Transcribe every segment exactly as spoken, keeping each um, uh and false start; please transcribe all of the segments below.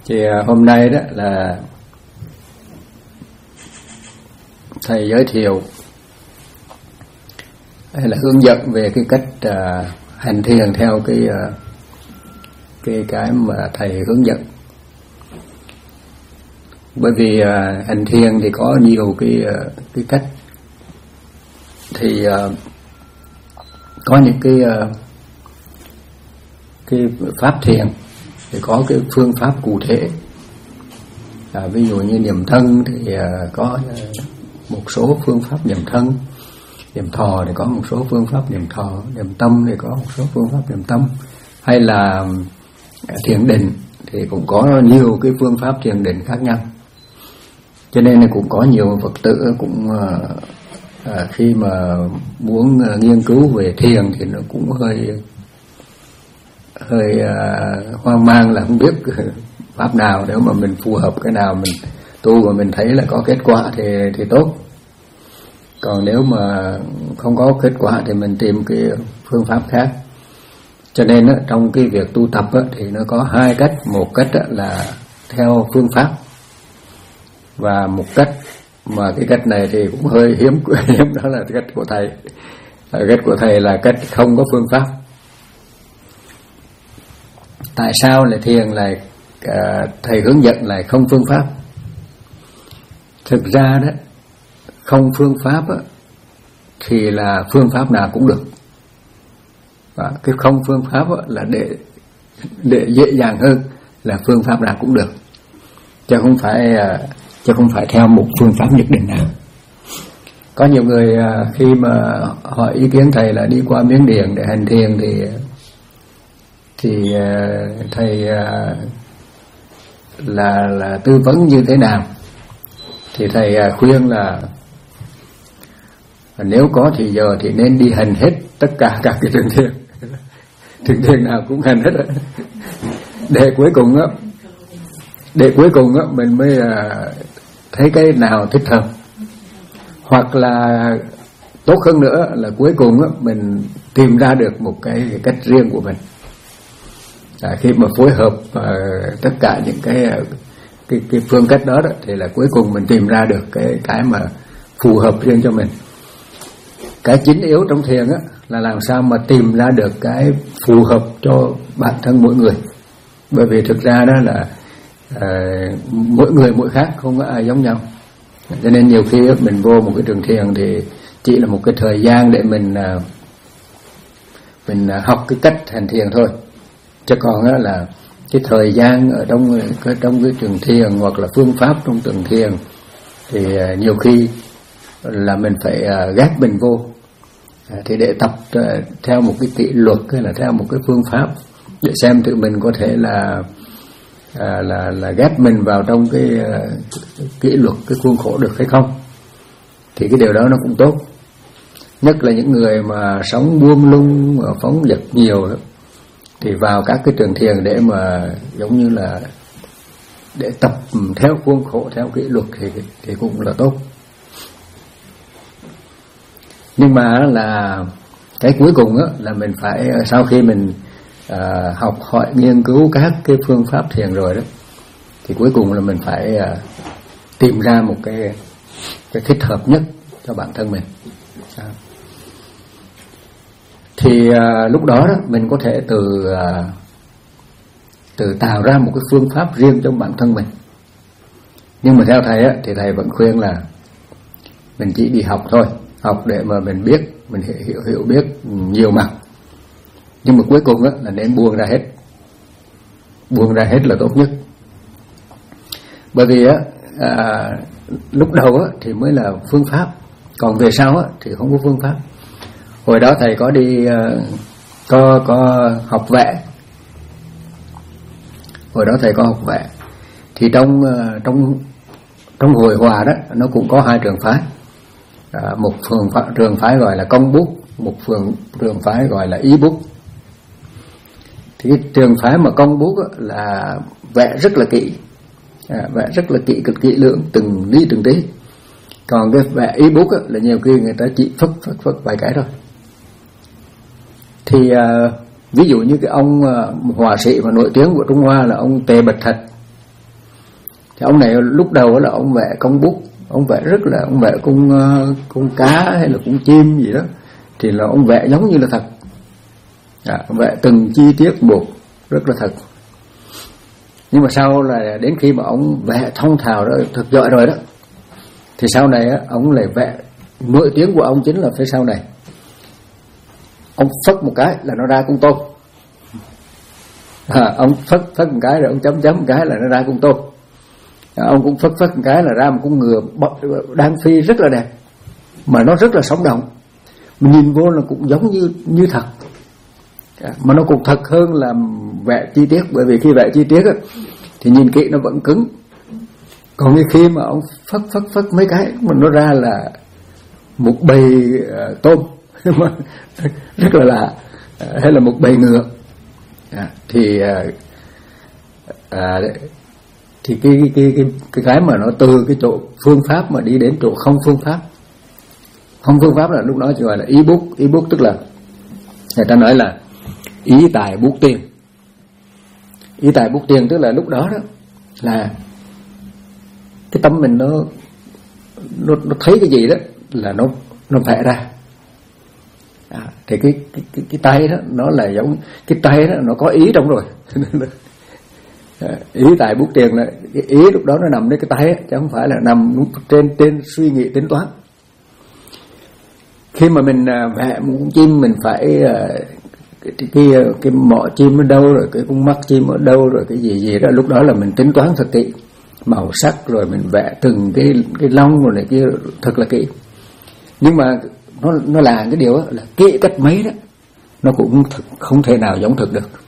Thì hôm nay đó là thầy giới thiệu hay là hướng dẫn về cái cách uh, hành thiền theo cái uh, cái cái mà thầy hướng dẫn. Bởi vì uh, hành thiền thì có nhiều cái uh, cái cách, thì uh, có những cái uh, cái pháp thiền thì có cái phương pháp cụ thể. À, ví dụ như niệm thân thì uh, có uh, một số phương pháp niệm thân, niệm thọ thì có một số phương pháp niệm thọ, niệm tâm thì có một số phương pháp niệm tâm, hay là thiền định thì cũng có nhiều cái phương pháp thiền định khác nhau. Cho nên là cũng có nhiều Phật tử cũng uh, uh, khi mà muốn uh, nghiên cứu về thiền thì nó cũng hơi hơi uh, hoang mang, là không biết pháp nào, nếu mà mình phù hợp cái nào mình tu và mình thấy là có kết quả thì thì tốt. Còn nếu mà không có kết quả thì mình tìm cái phương pháp khác. Cho nên á, trong cái việc tu tập á, thì nó có hai cách. Một cách á, là theo phương pháp, và một cách mà cái cách này thì cũng hơi hiếm hiếm đó là cách của thầy. Cách của thầy là cách không có phương pháp. Tại sao lại thiền lại à, thầy hướng dẫn lại không phương pháp? Thực ra đó, không phương pháp á, thì là phương pháp nào cũng được. Và cái không phương pháp á, là để để dễ dàng hơn là phương pháp nào cũng được, chứ không phải chứ không phải theo một phương pháp nhất định nào. Có nhiều người khi mà hỏi ý kiến thầy là đi qua Miến Điện để hành thiền thì thì thầy là là tư vấn như thế nào, thì thầy khuyên là nếu có thì giờ thì nên đi hành hết tất cả các cái trường thiền, trường thiền nào cũng hành hết, để cuối cùng á, để cuối cùng á mình mới thấy cái nào thích hợp, hoặc là tốt hơn nữa là cuối cùng á mình tìm ra được một cái, cái cách riêng của mình. À, khi mà phối hợp uh, tất cả những cái, cái cái phương cách đó, đó thì là cuối cùng mình tìm ra được cái cái mà phù hợp riêng cho mình. Cái chính yếu trong thiền á là làm sao mà tìm ra được cái phù hợp cho bản thân mỗi người. Bởi vì thực ra đó là uh, mỗi người mỗi khác, không có ai giống nhau. Cho nên nhiều khi mình vô một cái trường thiền thì chỉ là một cái thời gian để mình uh, mình uh, học cái cách hành thiền thôi. Chứ còn á là cái thời gian ở trong cái trong cái trường thiền hoặc là phương pháp trong trường thiền thì uh, nhiều khi là mình phải uh, ghép mình vô. À, thì để tập uh, theo một cái kỷ luật hay là theo một cái phương pháp để xem tự mình có thể là uh, là là ghép mình vào trong cái uh, kỷ luật, cái khuôn khổ được hay không, thì cái điều đó nó cũng tốt. Nhất là những người mà sống buông lung và phóng dật nhiều đó, thì vào các cái trường thiền để mà giống như là để tập theo khuôn khổ, theo kỷ luật thì thì cũng là tốt. Nhưng mà là cái cuối cùng á là mình phải, sau khi mình uh, học hỏi nghiên cứu các cái phương pháp thiền rồi đó, thì cuối cùng là mình phải uh, tìm ra một cái cái thích hợp nhất cho bản thân mình. À. Thì uh, lúc đó, đó mình có thể từ uh, từ tạo ra một cái phương pháp riêng cho bản thân mình. Nhưng mà theo thầy á, thì thầy vẫn khuyên là mình chỉ đi học thôi, học để mà mình biết, mình hiểu hiểu biết nhiều mặt. Nhưng mà cuối cùng á, là nên buông ra hết, buông ra hết là tốt nhất. Bởi vì á, à, lúc đầu á, thì mới là phương pháp, còn về sau á, thì không có phương pháp. Hồi đó thầy có đi uh, có có học vẽ. Hồi đó thầy có học vẽ. Thì trong uh, trong trong hội hòa đó nó cũng có hai trường phái. Uh, một phường phái, trường phái gọi là công bút, một phường trường phái gọi là ý bút. Thì cái trường phái mà công bút là vẽ rất là kỹ, à, vẽ rất là kỹ, cực kỹ lưỡng, từng ly từng tí. Còn cái vẽ ý bút là nhiều khi người ta chỉ phất phất phất vài cái thôi. Thì uh, ví dụ như cái ông uh, họa sĩ mà nổi tiếng của Trung Hoa là ông Tề Bạch Thạch, Thì ông này lúc đầu là ông vẽ con bút, ông vẽ rất là ông vẽ con con cá hay là con chim gì đó, thì là ông vẽ giống như là thật, à, vẽ từng chi tiết một rất là thật. Nhưng mà sau là đến khi mà ông vẽ thông thạo đó, thật giỏi rồi đó, thì sau này á, ông lại vẽ, nổi tiếng của ông chính là phía sau này, ông phất một cái là nó ra con tôm, à, ông phất phất một cái rồi ông chấm chấm một cái là nó ra con tôm, à, ông cũng phất phất một cái là ra một con ngựa đang phi rất là đẹp, mà nó rất là sống động, mình nhìn vô là cũng giống như như thật, à, mà nó cũng thật hơn là vẽ chi tiết, bởi vì khi vẽ chi tiết á, thì nhìn kỹ nó vẫn cứng, còn khi mà ông phất phất phất mấy cái mà nó ra là một bầy uh, tôm rất là lạ, uh, hay là một bầy ngựa, à, thì uh, uh, thì cái cái cái cái cái mà nó từ cái chỗ phương pháp mà đi đến chỗ không phương pháp. Không phương pháp là lúc đó chỉ gọi là ý bút. Ý bút tức là người ta nói là ý tài bút tiền. Ý tài bút tiền tức là lúc đó đó là cái tâm mình nó nó, nó thấy cái gì đó là nó nó vẽ ra, à, thì cái cái cái cái tay đó nó là giống cái tay đó nó có ý trong rồi. Ý tài bút tiền là cái ý lúc đó nó nằm đến cái tay, chứ không phải là nằm trên trên suy nghĩ tính toán. Khi mà mình vẽ một con chim, mình phải cái cái cái mỏ chim ở đâu, rồi cái con mắt chim ở đâu, rồi cái gì gì đó, lúc đó là mình tính toán thật kỹ màu sắc, rồi mình vẽ từng cái cái lông rồi này kia thật là kỹ. Nhưng mà nó nó là cái điều đó, là kỹ cách mấy đó nó cũng thực, không thể nào giống thực được.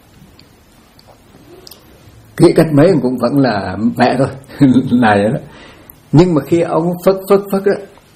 Kỹ cách mấy cũng vẫn là vẽ thôi là vậy đó. Nhưng mà khi ông phất phất phất đó,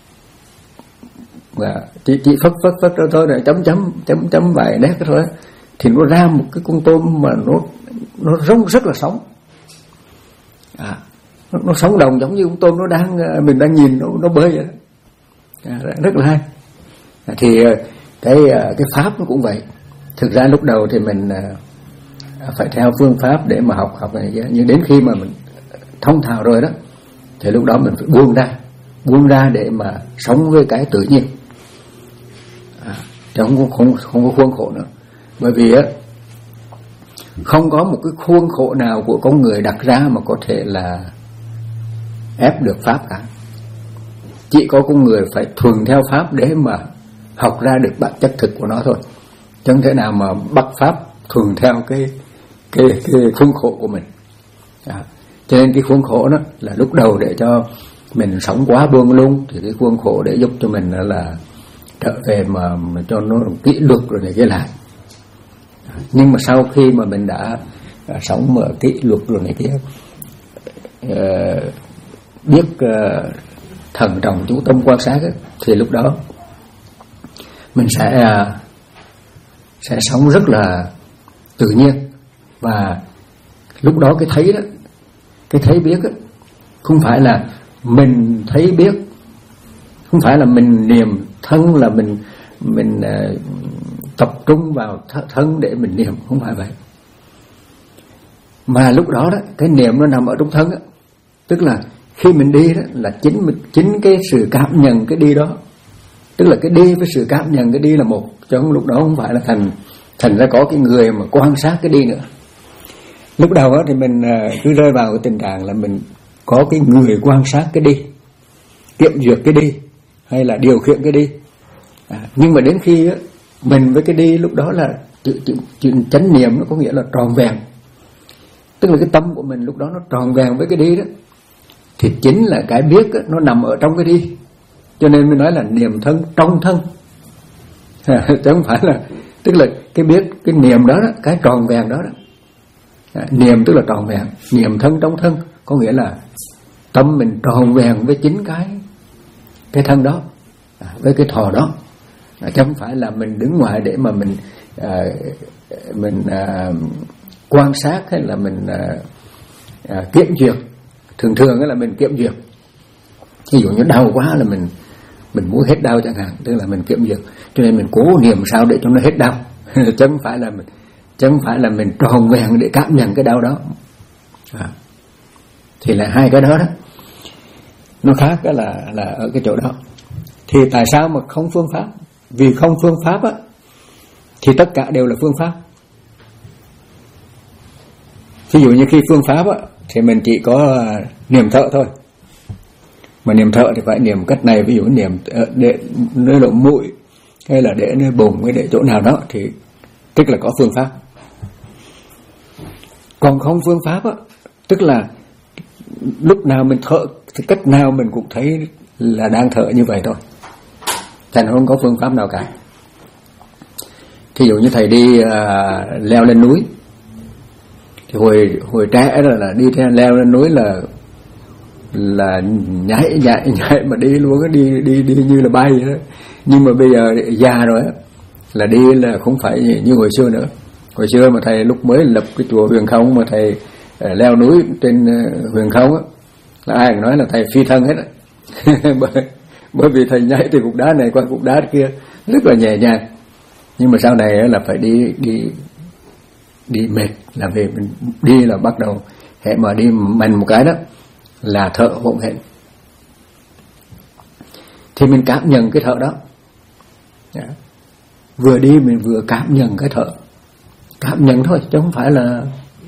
và chỉ chỉ phất phất phất đó thôi, rồi chấm chấm chấm chấm vài nét thôi, thì nó ra một cái con tôm mà nó nó rống rất là sống, à, nó, nó sống đồng giống như con tôm nó đang mình đang nhìn nó nó bơi vậy đó. À, rất là hay. À, thì cái cái pháp nó cũng vậy. Thực ra lúc đầu thì mình phải theo phương pháp để mà học học này kia, nhưng đến khi mà mình thông thạo rồi đó, thì lúc đó mình phải buông ra, buông ra để mà sống với cái tự nhiên, à, chứ không không không có khuôn khổ nữa. Bởi vì á, không có một cái khuôn khổ nào của con người đặt ra mà có thể là ép được pháp cả. Chỉ có con người phải thuần theo pháp để mà học ra được bản chất thực của nó thôi, chứ không thể nào mà bắt pháp thuần theo cái cái cái khuôn khổ của mình. À, cho nên cái khuôn khổ đó là lúc đầu để cho mình sống quá buông lung, thì cái khuôn khổ để giúp cho mình là trở về mà, mà cho nó kỷ luật rồi này kia lại. À, nhưng mà sau khi mà mình đã à, sống mà kỷ luật rồi này kia, à, biết à, thần trọng chú tâm quan sát ấy, thì lúc đó mình sẽ à, sẽ sống rất là tự nhiên. Và lúc đó cái thấy đó, cái thấy biết đó, không phải là mình thấy biết, không phải là mình niệm thân là mình mình uh, tập trung vào th- thân để mình niệm, không phải vậy. Mà lúc đó đó cái niệm nó nằm ở trong thân đó. Tức là khi mình đi đó là chính mình, chính cái sự cảm nhận cái đi đó, tức là cái đi với sự cảm nhận cái đi là một, chứ không lúc đó không phải là thành thành ra có cái người mà quan sát cái đi nữa. Lúc đầu đó thì mình cứ rơi vào cái tình trạng là mình có cái người quan sát cái đi, kiểm duyệt cái đi, hay là điều khiển cái đi. À, nhưng mà đến khi đó, mình với cái đi lúc đó là chuyện chánh niệm, nó có nghĩa là tròn vẹn. Tức là cái tâm của mình lúc đó nó tròn vẹn với cái đi đó, thì chính là cái biết đó, nó nằm ở trong cái đi. Cho nên mình nói là niệm thân trong thân, à, chứ không phải là, tức là cái biết, cái niệm đó, đó cái tròn vẹn đó, đó. À, niệm tức là tròn vẹn, niệm thân trong thân có nghĩa là tâm mình tròn vẹn với chính cái cái thân đó, à, với cái thọ đó, à, chứ không phải là mình đứng ngoài để mà mình à, mình à, quan sát, hay là mình à, à, kiểm duyệt. Thường thường là mình kiểm duyệt, ví dụ như đau quá là mình mình muốn hết đau chẳng hạn, tức là mình kiểm duyệt, cho nên mình cố niệm sao để cho nó hết đau chứ không phải là mình chứ không phải là mình tròn vẹn để cảm nhận cái đau đó. À. Thì là hai cái đó đó nó khác đó là là ở cái chỗ đó. Thì tại sao mà không phương pháp? Vì không phương pháp á thì tất cả đều là phương pháp. Ví dụ như khi phương pháp á thì mình chỉ có niệm thở thôi. Mà niệm thở thì phải niệm cách này, ví dụ niệm để nơi lỗ mũi hay là để nơi bụng hay để chỗ nào đó thì tức là có phương pháp. Còn không phương pháp á, tức là lúc nào mình thở thì cách nào mình cũng thấy là đang thở như vậy thôi, thành không có phương pháp nào cả. Thí dụ như thầy đi uh, leo lên núi, thì hồi hồi trẻ rồi là đi theo leo lên núi là là nhảy nhảy nhảy mà đi luôn á, đi đi đi như là bay đó. Nhưng mà bây giờ già rồi á là đi là không phải như hồi xưa nữa. Hồi xưa mà thầy lúc mới lập cái chùa Huyền Không mà thầy uh, leo núi trên uh, Huyền Không á, là ai cũng nói là thầy phi thân hết á. bởi, bởi vì thầy nhảy từ cục đá này qua cục đá kia rất là nhẹ nhàng. Nhưng mà sau này là phải đi đi đi mệt, là vì mình đi là bắt đầu hệ mà đi mạnh một cái đó là thở hổn hển. Thì mình cảm nhận cái thở đó. Yeah. Vừa đi mình vừa cảm nhận cái thở, cảm nhận thôi chứ không phải là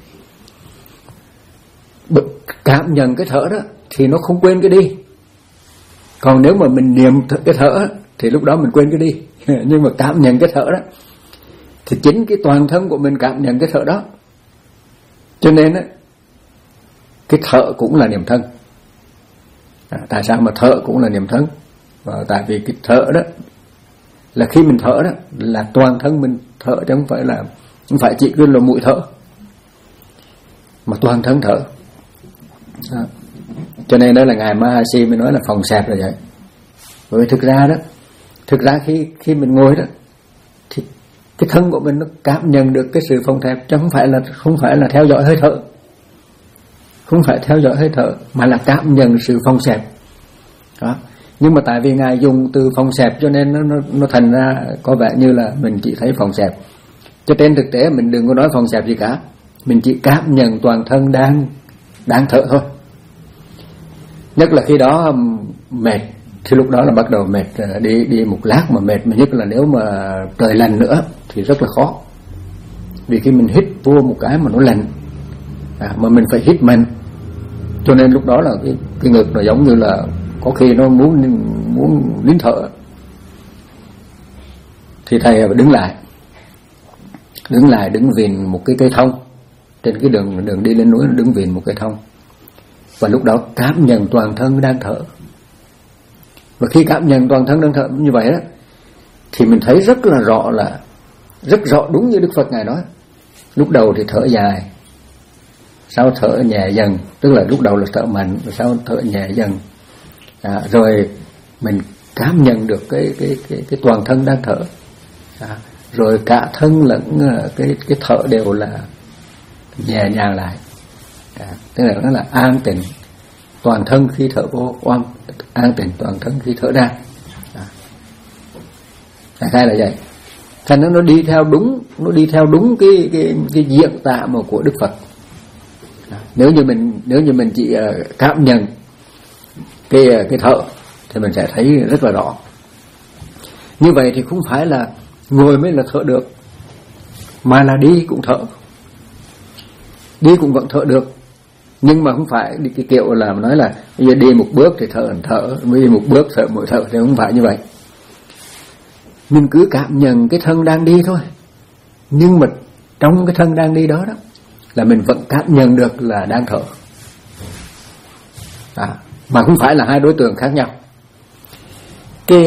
cảm nhận cái thở đó thì nó không quên cái đi. Còn nếu mà mình niệm cái thở thì lúc đó mình quên cái đi. Nhưng mà cảm nhận cái thở đó thì chính cái toàn thân của mình cảm nhận cái thở đó. Cho nên á, cái thở cũng là niệm thân. À, tại sao mà thở cũng là niệm thân? À, tại vì cái thở đó là khi mình thở đó là toàn thân mình thở, chứ không phải là không phải chỉ cứ là mũi thở, mà toàn thân thở. À, cho nên đó là ngài Mahasi mới nói là phòng xẹp là vậy. Bởi vì thực ra đó, thực ra khi khi mình ngồi đó thì cái thân của mình nó cảm nhận được cái sự phòng xẹp, chứ không phải là không phải là theo dõi hơi thở, không phải theo dõi hơi thở mà là cảm nhận sự phòng xẹp đó. Nhưng mà tại vì ngài dùng từ phòng xẹp cho nên nó nó nó thành ra có vẻ như là mình chỉ thấy phòng xẹp, cho trên thực tế mình đừng có nói phòng xẹp gì cả, mình chỉ cảm nhận toàn thân đang đang thở thôi. Nhất là khi đó mệt thì lúc đó là bắt đầu mệt, đi đi một lát mà mệt, mà nhất là nếu mà trời lạnh nữa thì rất là khó. Vì khi mình hít vô một cái mà nó lạnh, à, mà mình phải hít mạnh, cho nên lúc đó là cái cái ngực nó giống như là có khi nó muốn muốn nín thở. Thì thầy đứng lại, đứng lại đứng vìn một cái cây thông trên cái đường đường đi lên núi, đứng vìn một cây thông, và lúc đó cảm nhận toàn thân đang thở. Và khi cảm nhận toàn thân đang thở như vậy đó thì mình thấy rất là rõ, là rất rõ đúng như Đức Phật ngài nói. Lúc đầu thì thở dài, sau thở nhẹ dần, tức là lúc đầu là thở mạnh, sau thở nhẹ dần, à, rồi mình cảm nhận được cái cái cái cái toàn thân đang thở, à, rồi cả thân lẫn cái cái thở đều là nhẹ nhàng lại, à, tức là nó là an tịnh toàn thân khi thở vô, oan an tịnh toàn thân khi thở ra. À, đại khái là vậy. Thành nó nó đi theo đúng, nó đi theo đúng cái cái cái diễn tả mà của Đức Phật. À, nếu như mình nếu như mình chỉ uh, cảm nhận cái cái thở thì mình sẽ thấy rất là rõ. Như vậy thì không phải là ngồi mới là thở được, mà là đi cũng thở, đi cũng vẫn thở được. Nhưng mà không phải đi cái kiểu là nói là bây giờ đi một bước thì thở thở, đi một bước thở mỗi thở, thì không phải như vậy. Mình cứ cảm nhận cái thân đang đi thôi, nhưng mà trong cái thân đang đi đó đó là mình vẫn cảm nhận được là đang thở, à, mà không phải là hai đối tượng khác nhau. Cái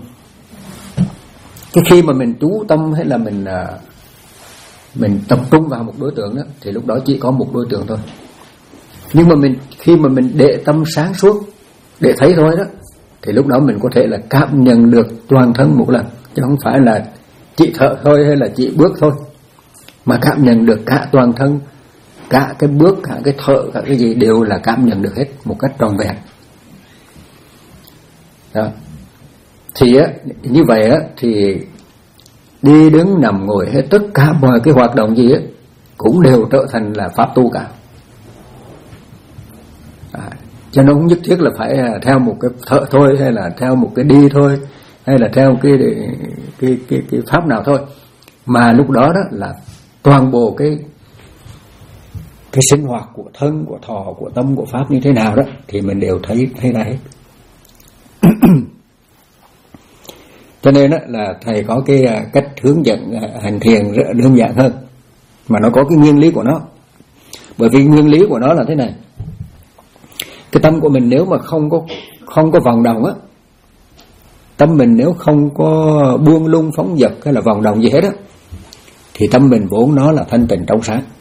cái khi mà mình chú tâm hay là mình mình tập trung vào một đối tượng đó thì lúc đó chỉ có một đối tượng thôi. Nhưng mà mình khi mà mình để tâm sáng suốt để thấy thôi đó thì lúc đó mình có thể là cảm nhận được toàn thân một lần, chứ không phải là chỉ thở thôi hay là chỉ bước thôi, mà cảm nhận được cả toàn thân, cả cái bước, cả cái thở, cả cái gì đều là cảm nhận được hết một cách trọn vẹn. Đó. Thì á, như vậy á thì đi đứng nằm ngồi hết tất cả mọi cái hoạt động gì á cũng đều trở thành là pháp tu cả. Cho nó không nhất thiết là phải theo một cái thợ thôi, hay là theo một cái đi thôi, hay là theo cái cái cái cái pháp nào thôi, mà lúc đó đó là toàn bộ cái cái sinh hoạt của thân, của thọ, của tâm, của pháp như thế nào đó thì mình đều thấy thấy ra hết. Cho nên đó là thầy có cái cách hướng dẫn hành thiền rất đơn giản hơn, mà nó có cái nguyên lý của nó. Bởi vì nguyên lý của nó là thế này: cái tâm của mình nếu mà không có không có vòng động á, tâm mình nếu không có buông lung phóng dật hay là vòng động gì hết á, thì tâm mình vốn nó là thanh tịnh trong sáng.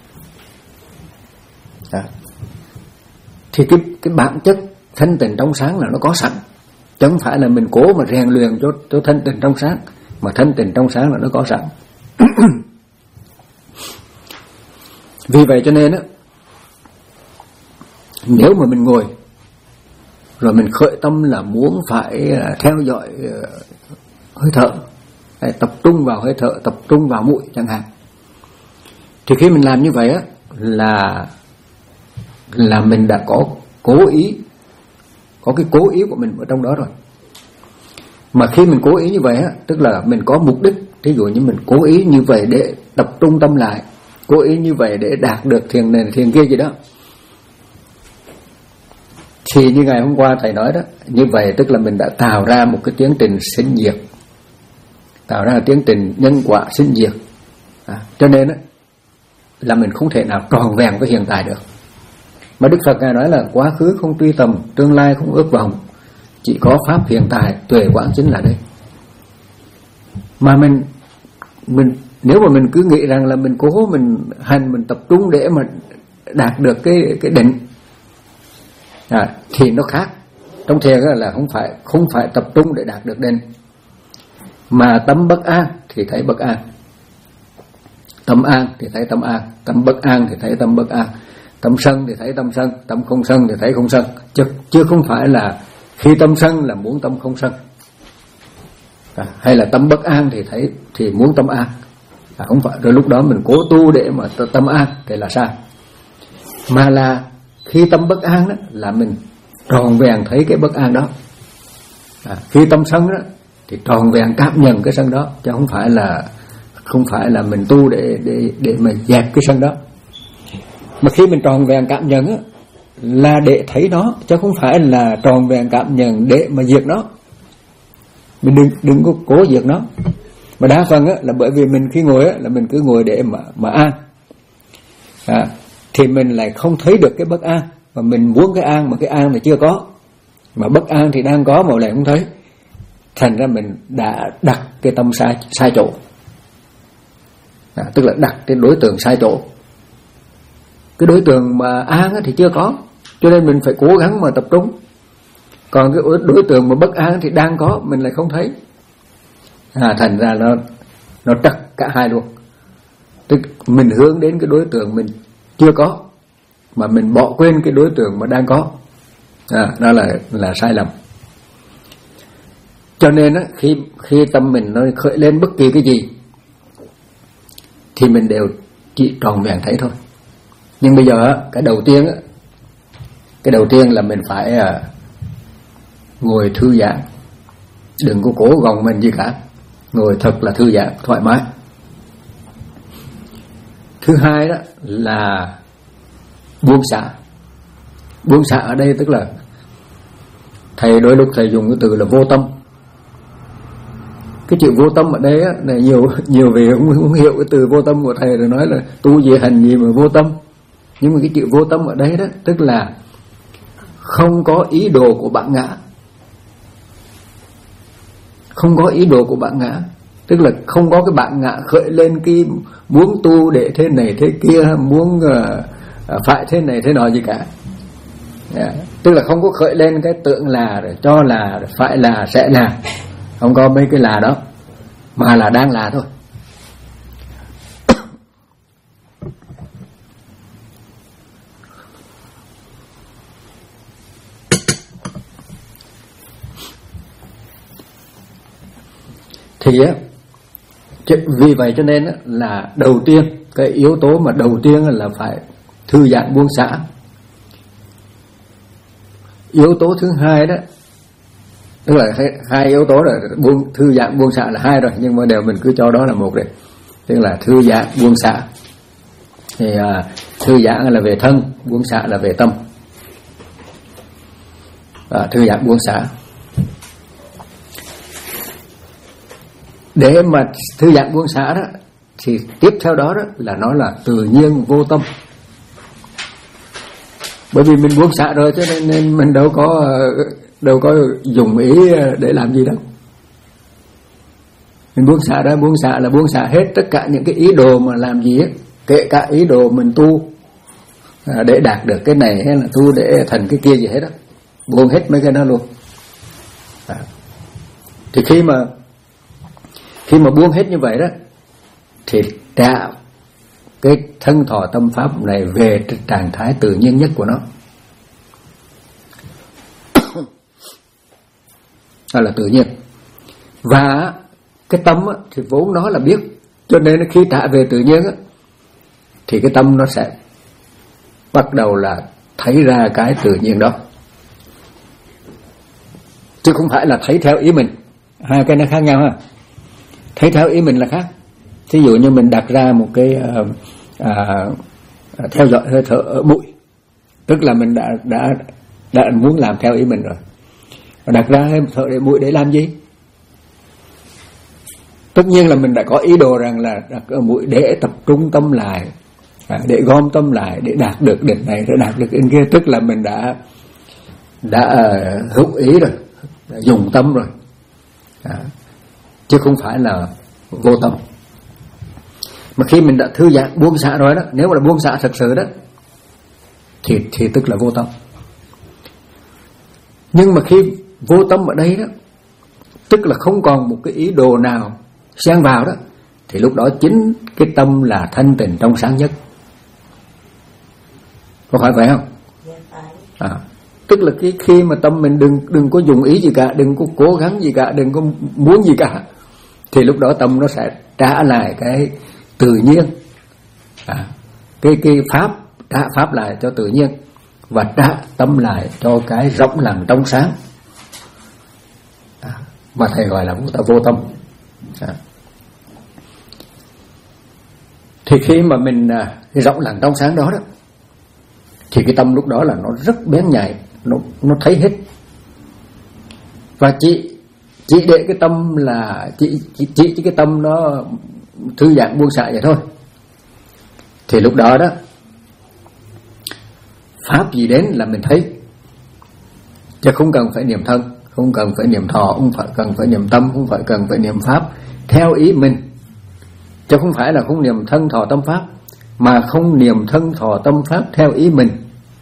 À. Thì cái cái bản chất thanh tịnh trong sáng là nó có sẵn, chứ không phải là mình cố mà rèn luyện cho cho thanh tịnh trong sáng, mà thanh tịnh trong sáng là nó có sẵn. Vì vậy cho nên á, nếu mà mình ngồi rồi mình khởi tâm là muốn phải theo dõi hơi thở, hay tập trung vào hơi thở, tập trung vào mũi chẳng hạn, thì khi mình làm như vậy á là là mình đã có cố ý, có cái cố ý của mình ở trong đó rồi. Mà khi mình cố ý như vậy á, tức là mình có mục đích. Ví dụ như mình cố ý như vậy để tập trung tâm lại, cố ý như vậy để đạt được thiền này thiền kia gì đó, thì như ngày hôm qua thầy nói đó, như vậy tức là mình đã tạo ra một cái tiến trình sinh diệt, tạo ra một tiến trình nhân quả sinh diệt. À, cho nên đó, là mình không thể nào tròn vẹn với hiện tại được. Mà Đức Phật Ngài nói là quá khứ không truy tầm, tương lai không ước vọng, chỉ có pháp hiện tại, tuệ quán chính là đây. Mà mình mình nếu mà mình cứ nghĩ rằng là mình cố mình hành, mình tập trung để mà đạt được cái cái định, à, thì nó khác. Trong thiền là không phải không phải tập trung để đạt được định, mà tâm bất an thì thấy bất an, tâm an thì thấy tâm an, tâm bất an thì thấy tâm bất an, tâm sân thì thấy tâm sân, tâm không sân thì thấy không sân, chứ, chứ không phải là khi tâm sân là muốn tâm không sân, à, hay là tâm bất an thì thấy thì muốn tâm an, à, không phải. Rồi lúc đó mình cố tu để mà tâm an thì là sai, mà là khi tâm bất an đó là mình tròn vẹn thấy cái bất an đó, à, khi tâm sân đó thì tròn vẹn cảm nhận cái sân đó, chứ không phải là không phải là mình tu để để để mà dẹp cái sân đó. Mà khi mình tròn vẹn cảm nhận á, là để thấy nó, chứ không phải là tròn vẹn cảm nhận để mà diệt nó. Mình đừng đừng có cố diệt nó. Mà đa phần á là bởi vì mình khi ngồi á là mình cứ ngồi để mà mà an, à, thì mình lại không thấy được cái bất an, và mình muốn cái an mà cái an thì chưa có, mà bất an thì đang có mà lại không thấy. Thành ra mình đã đặt cái tâm sai sai chỗ, à, tức là đặt cái đối tượng sai chỗ. Cái đối tượng mà an thì chưa có, cho nên mình phải cố gắng mà tập trung. Còn cái đối tượng mà bất an thì đang có, mình lại không thấy, à, thành ra nó nó trật cả hai luôn. Tức mình hướng đến cái đối tượng mình chưa có, mà mình bỏ quên cái đối tượng mà đang có, à, đó là là sai lầm. Cho nên á, khi khi tâm mình nó khởi lên bất kỳ cái gì thì mình đều chỉ tròn vẹn thấy thôi. Nhưng bây giờ á, cái đầu tiên á, cái đầu tiên là mình phải à, ngồi thư giãn, đừng có cố gồng mình gì cả, ngồi thật là thư giãn thoải mái. Thứ hai đó là buông xả. Buông xả ở đây tức là thầy đôi lúc thầy dùng cái từ là vô tâm. Cái chữ vô tâm ở đây á, là nhiều nhiều vị không, không hiểu cái từ vô tâm của thầy, rồi nói là tu gì hành gì mà vô tâm. Nhưng mà cái chữ vô tâm ở đây đó tức là không có ý đồ của bản ngã, không có ý đồ của bản ngã, tức là không có cái bản ngã khởi lên cái muốn tu để thế này thế kia, muốn uh, phải thế này thế nọ gì cả, yeah. Tức là không có khởi lên cái tưởng là, rồi cho là, rồi phải là, sẽ là, không có mấy cái là đó, mà là đang là thôi. Thì á, vì vậy cho nên á, là đầu tiên cái yếu tố mà đầu tiên là phải thư giãn buông xả. Yếu tố thứ hai đó, tức là hai, hai yếu tố là buông, thư giãn buông xả là hai rồi, nhưng mà đều mình cứ cho đó là một đấy. Tức là thư giãn buông xả. Thì à, thư giãn là về thân, buông xả là về tâm. À, thư giãn buông xả. Để mà thư giãn buông xả đó, thì tiếp theo đó, đó là nó là tự nhiên vô tâm. Bởi vì mình buông xả rồi cho nên, nên mình đâu có đâu có dùng ý để làm gì đâu. Mình buông xả ra, buông xả là buông xả hết tất cả những cái ý đồ mà làm gì ấy, kể cả ý đồ mình tu để đạt được cái này hay là tu để thành cái kia gì hết đó, buông hết mấy cái đó luôn. À. Thì khi mà khi mà buông hết như vậy đó, thì trả cái thân thọ tâm pháp này về trạng thái tự nhiên nhất của nó. Đó là tự nhiên. Và cái tâm á, thì vốn nó là biết, cho nên khi trả về tự nhiên á, thì cái tâm nó sẽ bắt đầu là thấy ra cái tự nhiên đó, chứ không phải là thấy theo ý mình. Hai cái nó khác nhau ha. Thấy theo ý mình là khác. Thí dụ như mình đặt ra một cái uh, uh, theo dõi hơi thở ở mũi, tức là mình đã đã đã muốn làm theo ý mình rồi. Đặt ra hơi thở để mũi để làm gì? Tất nhiên là mình đã có ý đồ rằng là đặt ở mũi để tập trung tâm lại, để gom tâm lại, để đạt được đỉnh này, để đạt được đỉnh kia. Tức là mình đã đã hữu ý rồi, đã dùng tâm rồi, à, chứ không phải là vô tâm. Mà khi mình đã thư giãn buông xả rồi đó, nếu mà là buông xả thật sự đó, thì thì tức là vô tâm. Nhưng mà khi vô tâm ở đây đó, tức là không còn một cái ý đồ nào xen vào đó, thì lúc đó chính cái tâm là thanh tịnh trong sáng nhất. Có phải vậy không? À, tức là cái khi mà tâm mình đừng đừng có dùng ý gì cả, đừng có cố gắng gì cả, đừng có muốn gì cả, thì lúc đó tâm nó sẽ trả lại cái tự nhiên, à, cái cái pháp, trả pháp lại cho tự nhiên và trả tâm lại cho cái rộng lặng trong sáng, à, mà thầy gọi là vô, vô tâm. À. Thì khi mà mình cái rộng lặng trong sáng đó đó, thì cái tâm lúc đó là nó rất bén nhạy, nó nó thấy hết. Và chỉ chỉ để cái tâm là chỉ chỉ chỉ, chỉ cái tâm nó thư giãn buông xả vậy thôi, thì lúc đó đó pháp gì đến là mình thấy, chứ không cần phải niệm thân, không cần phải niệm thọ, không phải cần phải niệm tâm, không phải cần phải niệm pháp theo ý mình, chứ không phải là không niệm thân thọ tâm pháp, mà không niệm thân thọ tâm pháp theo ý mình,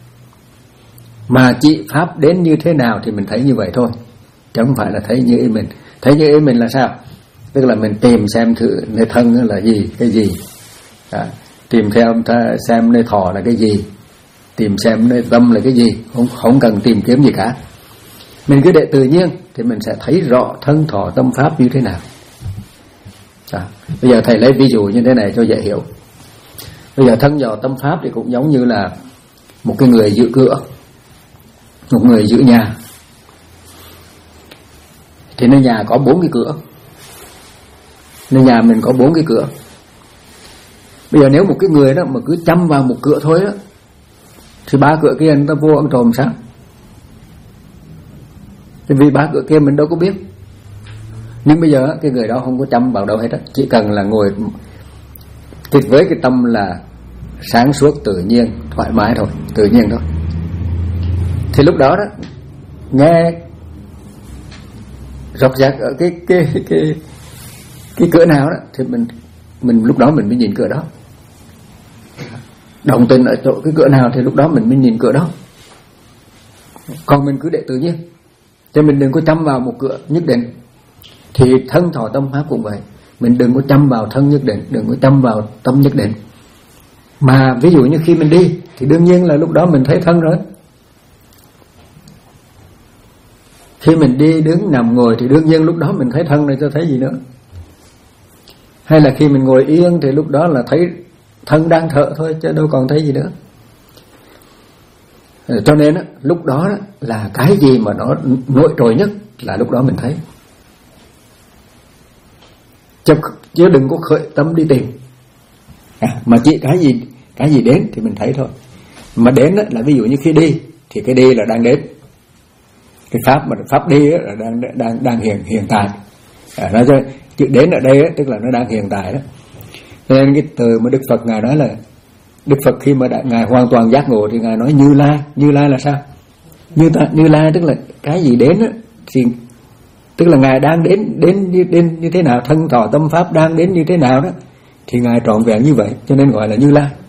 mà chỉ pháp đến như thế nào thì mình thấy như vậy thôi, chứ không phải là thấy như ý mình. Thấy như ý mình là sao? Tức là mình tìm xem thử nơi thân là gì, cái gì, à, tìm theo xem nơi thọ là cái gì, tìm xem nơi tâm là cái gì, không không cần tìm kiếm gì cả. Mình cứ để tự nhiên thì mình sẽ thấy rõ thân thọ tâm pháp như thế nào. À, bây giờ thầy lấy ví dụ như thế này cho dễ hiểu. Bây giờ thân thọ tâm pháp thì cũng giống như là một cái người giữ cửa, một người giữ nhà. Thì nơi nhà có bốn cái cửa, nơi nhà mình có bốn cái cửa. Bây giờ nếu một cái người đó mà cứ chăm vào một cửa thôi đó, thì ba cửa kia người ta vô ăn trộm sao? Vì ba cửa kia mình đâu có biết. Nhưng bây giờ cái người đó không có chăm vào đâu hết đó, chỉ cần là ngồi thì với cái tâm là sáng suốt, tự nhiên, thoải mái thôi, tự nhiên thôi. Thì lúc đó đó nghe rọc rạc ở cái cái cái cái cửa nào đó thì mình mình lúc đó mình mới nhìn cửa đó. Đồng tình ở chỗ cái cửa nào thì lúc đó mình mới nhìn cửa đó. Còn mình cứ để tự nhiên, cho mình đừng có chăm vào một cửa nhất định. Thì thân thọ tâm pháp cũng vậy, mình đừng có chăm vào thân nhất định, đừng có chăm vào tâm nhất định. Mà ví dụ như khi mình đi thì đương nhiên là lúc đó mình thấy thân rồi. Khi mình đi đứng nằm ngồi thì đương nhiên lúc đó mình thấy thân này, cho thấy gì nữa. Hay là khi mình ngồi yên thì lúc đó là thấy thân đang thở thôi, chứ đâu còn thấy gì nữa. Cho nên á, lúc đó á, là cái gì mà nó nổi trội nhất là lúc đó mình thấy. Chứ, chứ đừng có khởi tâm đi tìm. À, mà chỉ cái gì cái gì đến thì mình thấy thôi. Mà đến á, là ví dụ như khi đi thì cái đi là đang đến. Cái pháp mà pháp đi á, là đang đang đang hiện hiện tại. À, nó chữ đến ở đây á, tức là nó đang hiện tại đó. Nên cái từ mà Đức Phật ngài nói là Đức Phật khi mà đã, ngài hoàn toàn giác ngộ thì ngài nói Như Lai. Như Lai là sao? Như ta, Như Lai tức là cái gì đến á, thì tức là ngài đang đến đến như đến như thế nào, thân thọ tâm pháp đang đến như thế nào đó thì ngài trọn vẹn như vậy, cho nên gọi là Như Lai.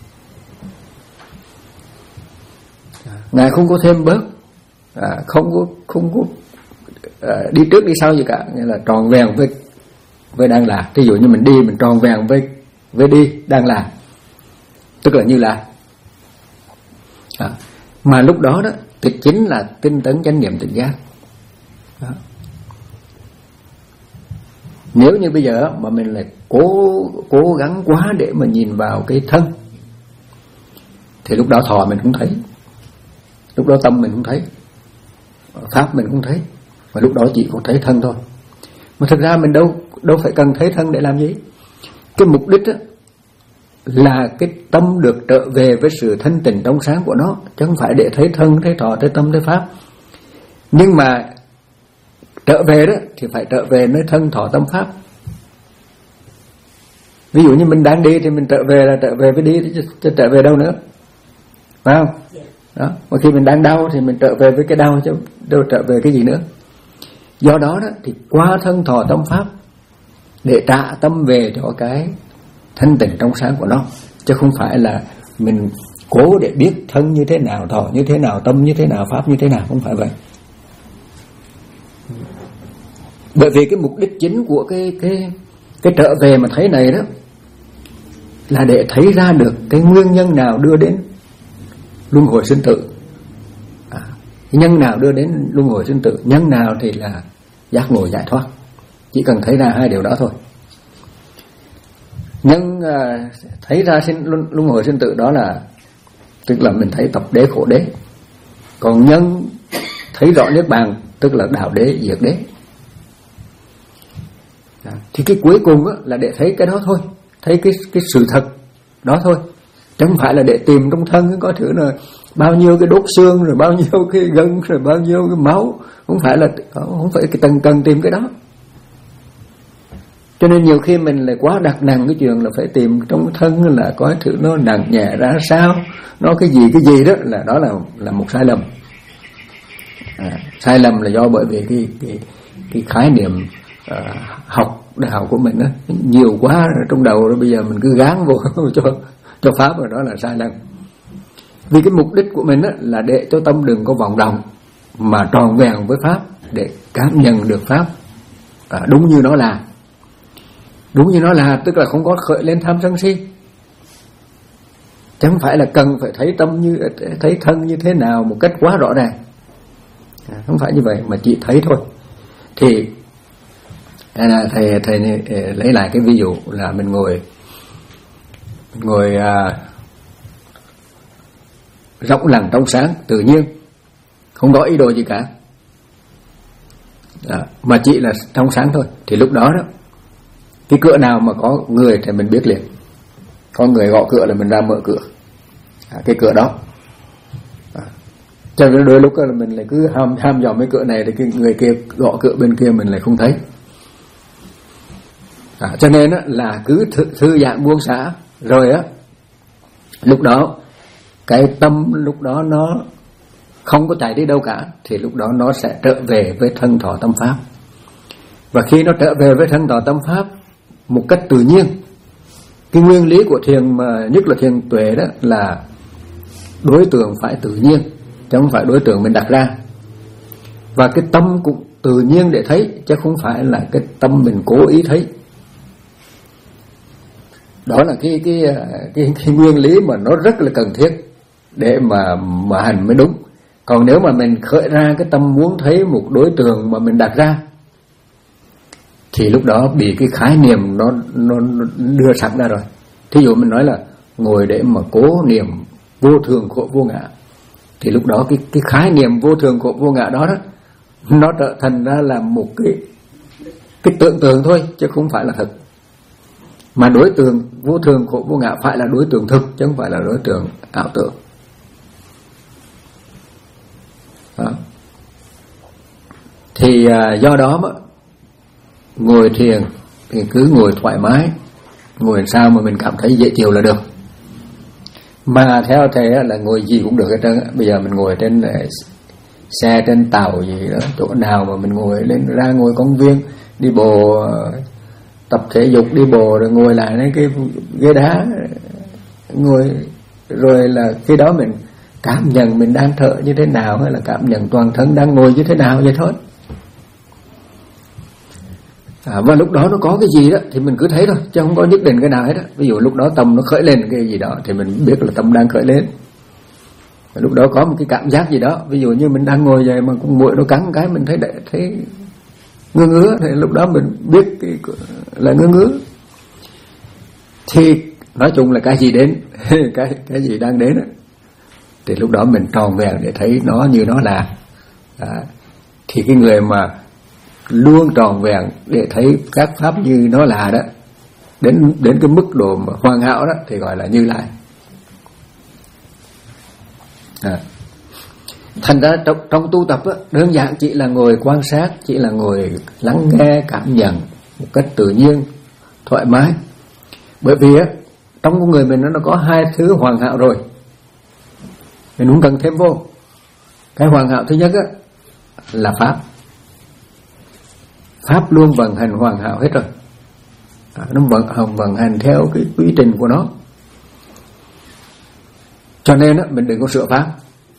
Ngài không có thêm bớt, à, không có không có à, đi trước đi sau gì cả, nghĩa là tròn vẹn với với đang là. Ví dụ như mình đi mình tròn vẹn với với đi đang là, tức là Như Lai. À, mà lúc đó đó thì chính là tinh tấn chánh niệm tỉnh giác. Đó. Nếu như bây giờ mà mình lại cố cố gắng quá để mà nhìn vào cái thân thì lúc đó thọ mình không thấy, lúc đó tâm mình không thấy, pháp mình không thấy, và lúc đó chỉ có thấy thân thôi. Mà thực ra mình đâu đâu phải cần thấy thân để làm gì. Cái mục đích đó là cái tâm được trở về với sự thanh tịnh trong sáng của nó, chứ không phải để thấy thân, thấy thọ, thấy tâm, thấy pháp. Nhưng mà trở về đó thì phải trở về nơi thân thọ tâm pháp. Ví dụ như mình đang đi thì mình trở về là trở về với đi, chứ trở về đâu nữa, phải không? Đó. Và khi mình đang đau thì mình trở về với cái đau, chứ đâu trở về cái gì nữa. Do đó đó thì qua thân thọ tâm pháp để trả tâm về cho cái thanh tịnh trong sáng của nó, chứ không phải là mình cố để biết thân như thế nào, thọ như thế nào, tâm như thế nào, pháp như thế nào, không phải vậy. Bởi vì cái mục đích chính của cái cái cái trở về mà thấy này đó là để thấy ra được cái nguyên nhân nào đưa đến luân hồi sinh tử. À, nhân nào đưa đến luân hồi sinh tử, nhân nào thì là giác ngộ giải thoát. Chỉ cần thấy ra hai điều đó thôi. Nhân à, thấy ra sinh luân, luân hồi sinh tử đó là tức là mình thấy tập đế khổ đế. Còn nhân thấy rõ niết bàn tức là đạo đế diệt đế. À, thì cái cuối cùng á, là để thấy cái đó thôi, thấy cái cái sự thật đó thôi, chứ không phải là để tìm trong thân có thứ là bao nhiêu cái đốt xương, rồi bao nhiêu cái gân, rồi bao nhiêu cái máu. Không phải là không phải cái cần cần tìm cái đó. Cho nên nhiều khi mình lại quá đặt nặng cái chuyện là phải tìm trong thân là có thứ nó nặng nhẹ ra sao, nó cái gì cái gì đó, là đó là là một sai lầm. À, sai lầm là do bởi vì cái cái cái khái niệm uh, học đạo của mình đó nhiều quá trong đầu rồi, bây giờ mình cứ gán vô cho cho pháp, rồi đó là sai lầm. Vì cái mục đích của mình đó là để cho tâm đừng có vọng động, mà tròn vẹn với pháp, để cảm nhận được pháp à, đúng như nó là. Đúng như nó là tức là không có khởi lên tham sân si, chứ không phải là cần phải thấy tâm như thấy thân như thế nào một cách quá rõ ràng. À, không phải như vậy, mà chỉ thấy thôi. Thì à, thầy thầy lấy lại cái ví dụ là mình ngồi mình ngồi à, rộng lặng trong sáng tự nhiên, không có ý đồ gì cả, à, mà chỉ là trong sáng thôi. Thì lúc đó đó cái cửa nào mà có người thì mình biết liền, có người gõ cửa là mình ra mở cửa, à, cái cửa đó. À, cho nên đôi lúc là mình lại cứ ham ham dòm cái cửa này thì cái người kia gõ cửa bên kia mình lại không thấy. À, cho nên á, là cứ thư, thư giãn buông xả rồi á, lúc đó cái tâm lúc đó nó không có chạy đi đâu cả, thì lúc đó nó sẽ trở về với thân thọ tâm pháp. Và khi nó trở về với thân thọ tâm pháp một cách tự nhiên, cái nguyên lý của thiền mà nhất là thiền tuệ đó là đối tượng phải tự nhiên, chứ không phải đối tượng mình đặt ra. Và cái tâm cũng tự nhiên để thấy, chứ không phải là cái tâm mình cố ý thấy. Đó là cái cái cái, cái nguyên lý mà nó rất là cần thiết để mà mà hành mới đúng. Còn nếu mà mình khởi ra cái tâm muốn thấy một đối tượng mà mình đặt ra, thì lúc đó bị cái khái niệm nó nó, nó đưa sẵn ra rồi. Thí dụ mình nói là ngồi để mà cố niệm vô thường khổ vô ngã, thì lúc đó cái cái khái niệm vô thường khổ vô ngã đó đó nó trở thành ra là một cái cái tưởng tượng thôi, chứ không phải là thật. Mà đối tượng vô thường khổ vô ngã phải là đối tượng thực, chứ không phải là đối tượng ảo tưởng. Đó. Thì à, do đó mà ngồi thiền thì cứ ngồi thoải mái, ngồi sao mà mình cảm thấy dễ chịu là được. Mà theo thầy là ngồi gì cũng được hết trơn. Bây giờ mình ngồi trên xe, trên tàu gì đó, chỗ nào mà mình ngồi lên, ra ngồi công viên, đi bộ, tập thể dục, đi bộ rồi ngồi lại lên cái ghế đá, ngồi rồi là khi đó mình cảm nhận mình đang thở như thế nào, hay là cảm nhận toàn thân đang ngồi như thế nào vậy thôi. À, và lúc đó nó có cái gì đó thì mình cứ thấy thôi, chứ không có nhất định cái nào hết đó. Ví dụ lúc đó tâm nó khởi lên cái gì đó thì mình biết là tâm đang khởi lên. Và lúc đó có một cái cảm giác gì đó, ví dụ như mình đang ngồi vậy mà con muỗi nó cắn cái mình thấy để thấy ngứa ngứa, thì lúc đó mình biết cái, là ngứa ngứa. Thì nói chung là cái gì đến cái cái gì đang đến đó, thì lúc đó mình tròn vẹn để thấy nó như nó là. À, thì cái người mà luôn tròn vẹn để thấy các pháp như nó là đó, đến đến cái mức độ mà hoàn hảo đó thì gọi là Như Lai. À. Thành ra trong, trong tu tập á, đơn giản chỉ là ngồi quan sát, chỉ là ngồi lắng nghe cảm nhận một cách tự nhiên, thoải mái. Bởi vì á, trong con người mình nó có hai thứ hoàn hảo rồi, mình không cần thêm vô. Cái hoàn hảo thứ nhất á là pháp. Pháp luôn vận hành hoàn hảo hết rồi. À, nó vận, vận hành theo cái quy trình của nó. Cho nên á, mình đừng có sửa pháp.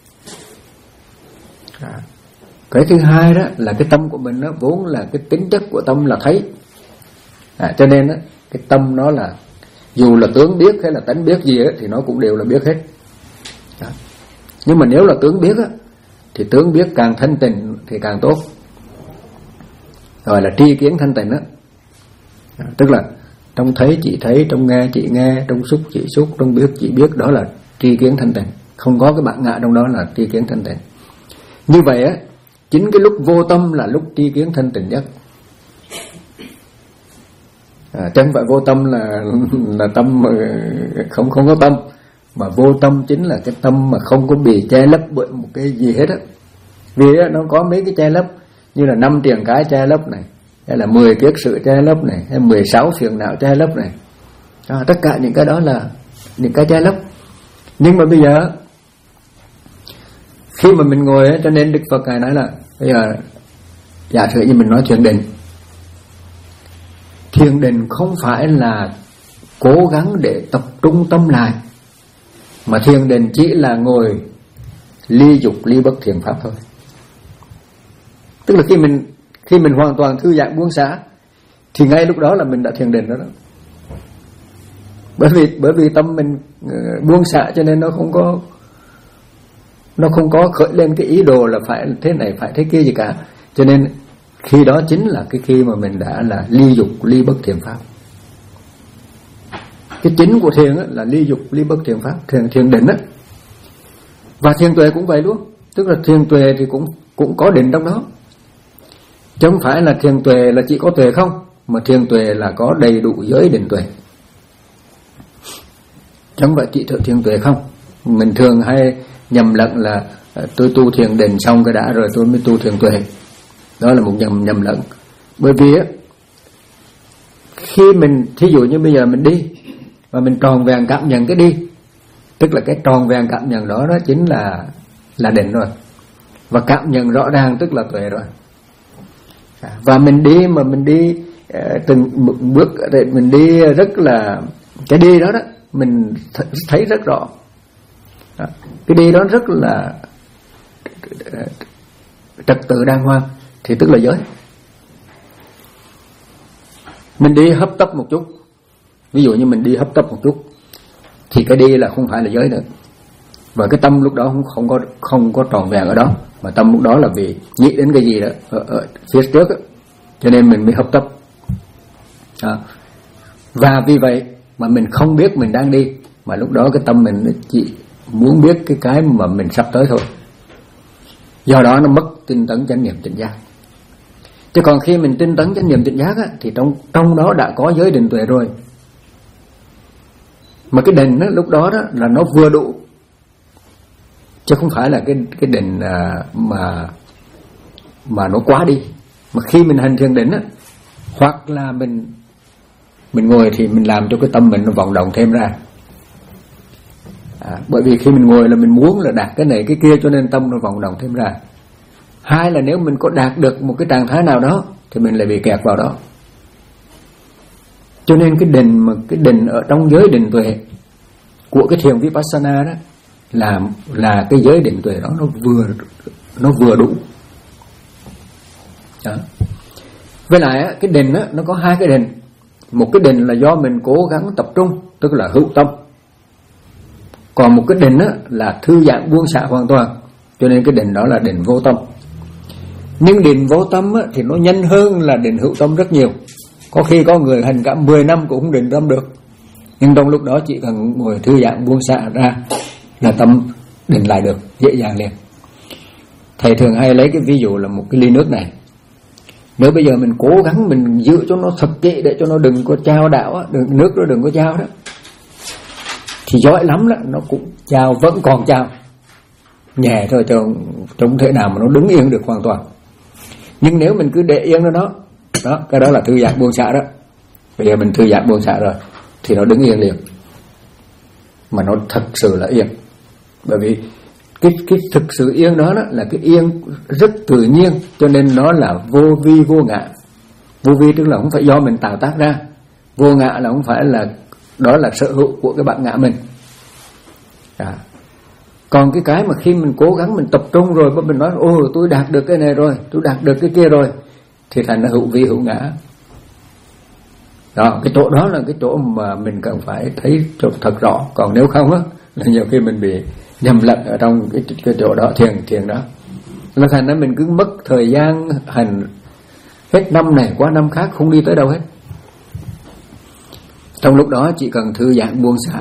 À, cái thứ hai đó là cái tâm của mình nó vốn là cái tính chất của tâm là thấy. À, cho nên á, cái tâm nó là dù là tướng biết hay là tánh biết gì á, thì nó cũng đều là biết hết. À, nhưng mà nếu là tướng biết á, thì tướng biết càng thanh tịnh thì càng tốt, gọi là tri kiến thanh tịnh đó. À, tức là trong thấy chỉ thấy, trong nghe chỉ nghe, trong xúc chỉ xúc, trong biết chỉ biết, đó là tri kiến thanh tịnh. Không có cái bản ngã trong đó là tri kiến thanh tịnh. Như vậy á, chính cái lúc vô tâm là lúc tri kiến thanh tịnh nhất. À, chẳng phải vô tâm là là tâm không không có tâm, mà vô tâm chính là cái tâm mà không có bị che lấp bởi một cái gì hết á. Vì á, nó có mấy cái che lấp, như là năm triền cái che lấp này, hay là mười kiết sự che lấp này, hay mười sáu phiền não che lấp này. À, tất cả những cái đó là những cái che lấp. Nhưng mà bây giờ khi mà mình ngồi ấy, cho nên Đức Phật Ngài nói là bây giờ giả sử như mình nói thiền định. Thiền định không phải là cố gắng để tập trung tâm lại, mà thiền định chỉ là ngồi ly dục ly bất thiền pháp thôi. Tức là khi mình khi mình hoàn toàn thư giãn buông xả thì ngay lúc đó là mình đã thiền định đó, đó. Bởi vì bởi vì tâm mình buông xả cho nên nó không có nó không có khởi lên cái ý đồ là phải thế này phải thế kia gì cả. Cho nên khi đó chính là cái khi mà mình đã là ly dục ly bất thiền pháp. Cái chính của thiền là ly dục ly bất thiền pháp, thiền thiền định á. Và thiền tuệ cũng vậy luôn, tức là thiền tuệ thì cũng cũng có định trong đó. Chứ không phải là thiền tuệ là chỉ có tuệ không, mà thiền tuệ là có đầy đủ giới định tuệ. Chứ không phải chỉ thợ thiền tuệ không. Mình thường hay nhầm lẫn là tôi tu thiền định xong cái đã rồi tôi mới tu thiền tuệ. Đó là một nhầm nhầm lẫn. Bởi vì á, khi mình thí dụ như bây giờ mình đi và mình tròn vẹn cảm nhận cái đi, tức là cái tròn vẹn cảm nhận đó đó chính là là định rồi. Và cảm nhận rõ ràng tức là tuệ rồi. Và mình đi mà mình đi từng bước mình đi rất là cái đi đó đó mình thấy rất rõ. Cái đi đó rất là trật tự đàng hoàng thì tức là giới. Mình đi hấp tấp một chút, ví dụ như mình đi hấp tấp một chút thì cái đi là không phải là giới nữa. Và cái tâm lúc đó không, không có không có tròn vẹn ở đó, mà tâm lúc đó là vì nghĩ đến cái gì đó ở, ở phía trước đó, cho nên mình mới hấp tấp. À, và vì vậy mà mình không biết mình đang đi, mà lúc đó cái tâm mình nó chỉ muốn biết cái cái mà mình sắp tới thôi. Do đó nó mất tinh tấn chánh niệm tỉnh giác. Chứ còn khi mình tinh tấn chánh niệm tỉnh giác á, thì trong trong đó đã có giới định tuệ rồi. Mà cái định đó, lúc đó đó là nó vừa đủ, chứ không phải là cái cái định à, mà mà nó quá đi. Mà khi mình hành thiền định á, hoặc là mình mình ngồi thì mình làm cho cái tâm mình nó vọng động thêm ra. À, bởi vì khi mình ngồi là mình muốn là đạt cái này cái kia, cho nên tâm nó vọng động thêm ra. Hai là nếu mình có đạt được một cái trạng thái nào đó thì mình lại bị kẹt vào đó. Cho nên cái định mà cái định ở trong giới định tuệ của cái thiền Vipassana đó là là cái giới định tuệ đó nó vừa nó vừa đủ. Đó. Với lại cái định đó, nó có hai cái định. Một cái định là do mình cố gắng tập trung, tức là hữu tâm. Còn một cái định đó là thư giãn buông xả hoàn toàn, cho nên cái định đó là định vô tâm. Nhưng định vô tâm á, thì nó nhanh hơn là định hữu tâm rất nhiều. Có khi có người hành cả mười năm cũng không định tâm được, nhưng trong lúc đó chỉ cần ngồi thư giãn buông xả ra là tâm định lại được dễ dàng liền. Thầy thường hay lấy cái ví dụ là một cái ly nước này. Nếu bây giờ mình cố gắng mình giữ cho nó thật kỹ để cho nó đừng có trao đảo á, đừng, nước nó đừng có trao đó, thì giỏi lắm đó, nó cũng trao, vẫn còn trao nhẹ thôi, chứ không thể nào mà nó đứng yên được hoàn toàn. Nhưng nếu mình cứ để yên nó đó, đó cái đó là thư giãn buông xả đó. Bây giờ mình thư giãn buông xả rồi thì nó đứng yên liền, mà nó thật sự là yên. Bởi vì cái cái thực sự yên đó, đó là cái yên rất tự nhiên, cho nên nó là vô vi vô ngã. Vô vi tức là không phải do mình tạo tác ra, vô ngã là không phải là đó là sở hữu của cái bản ngã mình. À. Còn cái cái mà khi mình cố gắng mình tập trung rồi, mình nói ồ tôi đạt được cái này rồi, tôi đạt được cái kia rồi, thì thành là hữu vi hữu ngã. Đó, cái chỗ đó là cái chỗ mà mình cần phải thấy thật rõ. Còn nếu không á, là nhiều khi mình bị nhầm lẫn ở trong cái, cái chỗ đó, thiền thiền đó. Là thành ra mình cứ mất thời gian hành hết năm này qua năm khác không đi tới đâu hết. Trong lúc đó chỉ cần thư giãn buông xả,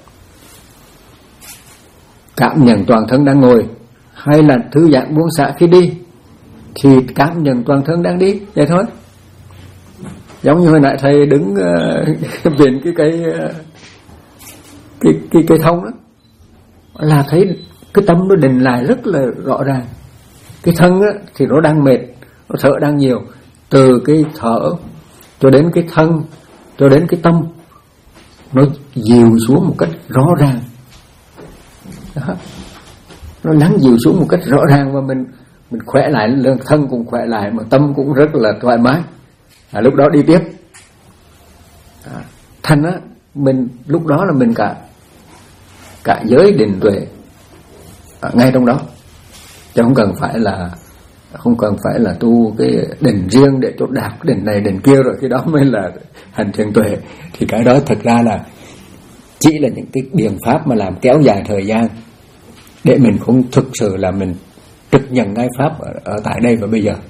cảm nhận toàn thân đang ngồi, hay là thư giãn buông xả khi đi thì cảm nhận toàn thân đang đi, vậy thôi. Giống như hồi nãy thầy đứng uh, viện cái cây uh, cái cái cây thông đó, là thấy cái tâm nó định lại rất là rõ ràng. Cái thân á, thì nó đang mệt, nó thở đang nhiều, từ cái thở cho đến cái thân cho đến cái tâm nó dịu xuống một cách rõ ràng. Đó. Nó lắng dịu xuống một cách rõ ràng, và mình mình khỏe lại, thân cũng khỏe lại, mà tâm cũng rất là thoải mái. À, lúc đó đi tiếp. À, thành á, mình lúc đó là mình cả cả giới định tuệ à, ngay trong đó, chứ không cần phải là không cần phải là tu cái định riêng để cho đạt định này định kia rồi cái đó mới là hành thiền tuệ. Thì cái đó thật ra là chỉ là những cái biện pháp mà làm kéo dài thời gian, để mình không thực sự là mình trực nhận ngay pháp ở, ở tại đây và bây giờ.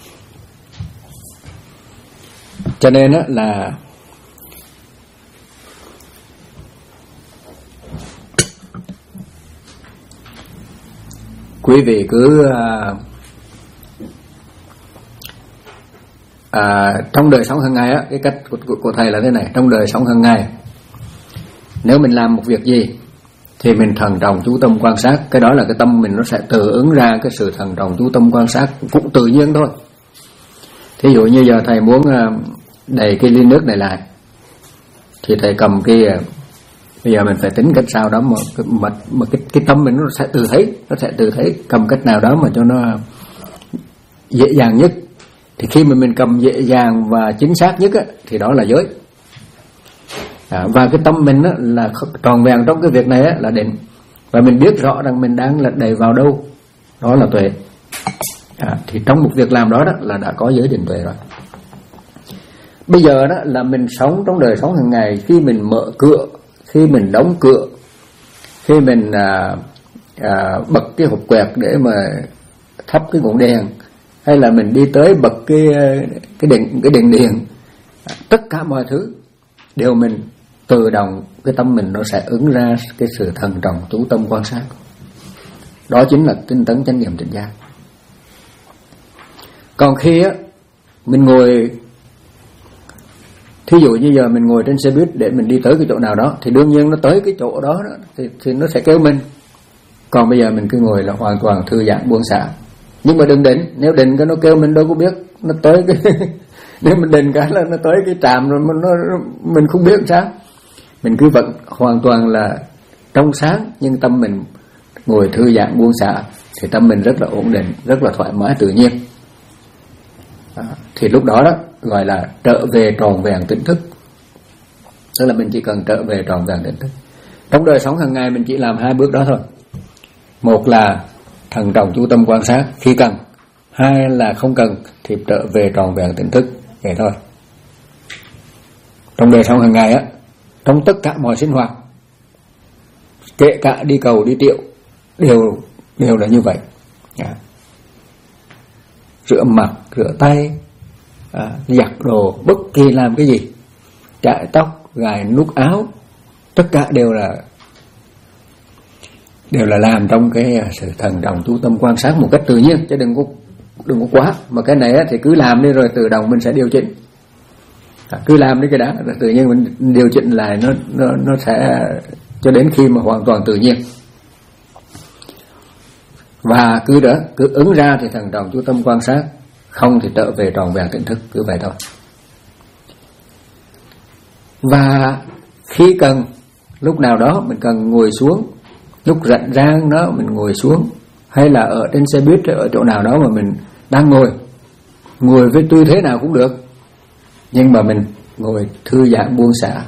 Cho nên á là quý vị cứ à, à, trong đời sống hàng ngày á, cái cách của, của, của thầy là thế này. Trong đời sống hàng ngày, nếu mình làm một việc gì thì mình thận trọng chú tâm quan sát, cái đó là cái tâm mình nó sẽ tự ứng ra cái sự thận trọng chú tâm quan sát, cũng tự nhiên thôi. Thí dụ như giờ thầy muốn đầy cái ly nước này lại, thì thầy cầm cái, bây giờ mình phải tính cách sao đó mà mà, mà cái, cái tâm mình nó sẽ tự thấy, nó sẽ tự thấy cầm cách nào đó mà cho nó dễ dàng nhất. Thì khi mà mình cầm dễ dàng và chính xác nhất á, thì đó là giới. À, và cái tâm mình á, là tròn vẹn trong cái việc này á, là định, và mình biết rõ rằng mình đang lật đầy vào đâu, đó là tuệ. À, thì trong một việc làm đó, đó là đã có giới định tuệ rồi. Bây giờ đó là mình sống trong đời sống hàng ngày, khi mình mở cửa, khi mình đóng cửa, khi mình à, à, bật cái hộp quẹt để mà thắp cái ngọn đèn, hay là mình đi tới bật cái cái đèn cái đèn điện, tất cả mọi thứ đều mình tự động cái tâm mình nó sẽ ứng ra cái sự thần trọng chú tâm quan sát. Đó chính là tinh tấn chánh niệm tỉnh giác. Còn khi á mình ngồi, thí dụ như giờ mình ngồi trên xe buýt để mình đi tới cái chỗ nào đó, thì đương nhiên nó tới cái chỗ đó, đó thì, thì nó sẽ kêu mình. Còn bây giờ mình cứ ngồi là hoàn toàn thư giãn buông xả. Nhưng mà đừng định, nếu định cái nó kêu mình đâu có biết, nó tới cái nếu mình định cái là nó tới cái trạm rồi nó, nó mình không biết sao. Mình cứ vẫn hoàn toàn là trong sáng, nhưng tâm mình ngồi thư giãn buông xả thì tâm mình rất là ổn định, rất là thoải mái tự nhiên. À, thì lúc đó đó gọi là trở về tròn vẹn tỉnh thức. Tức là mình chỉ cần trở về tròn vẹn tỉnh thức. Trong đời sống hàng ngày mình chỉ làm hai bước đó thôi. Một là thần trọng chú tâm quan sát khi cần, hai là không cần thì trở về tròn vẹn tỉnh thức, vậy thôi. Trong đời sống hàng ngày á, trong tất cả mọi sinh hoạt, kể cả đi cầu đi tiệu, đều đều là như vậy. À, rửa mặt, rửa tay, à, giặt đồ, bất kỳ làm cái gì, chải tóc, gài nút áo, tất cả đều là đều là làm trong cái sự thần trọng chú tâm quan sát một cách tự nhiên, chứ đừng có đừng có quá. Mà cái này thì cứ làm đi rồi tự động mình sẽ điều chỉnh. À, cứ làm đi cái đó rồi tự nhiên mình điều chỉnh lại, nó nó nó sẽ cho đến khi mà hoàn toàn tự nhiên. Và cứ đó, cứ ứng ra thì thần trọng chú tâm quan sát, không thì trở về tròn vẹn tỉnh thức, cứ vậy thôi. Và khi cần, lúc nào đó mình cần ngồi xuống, lúc rảnh rang đó mình ngồi xuống, hay là ở trên xe buýt, ở chỗ nào đó mà mình đang ngồi, ngồi với tư thế nào cũng được, nhưng mà mình ngồi thư giãn buông xả,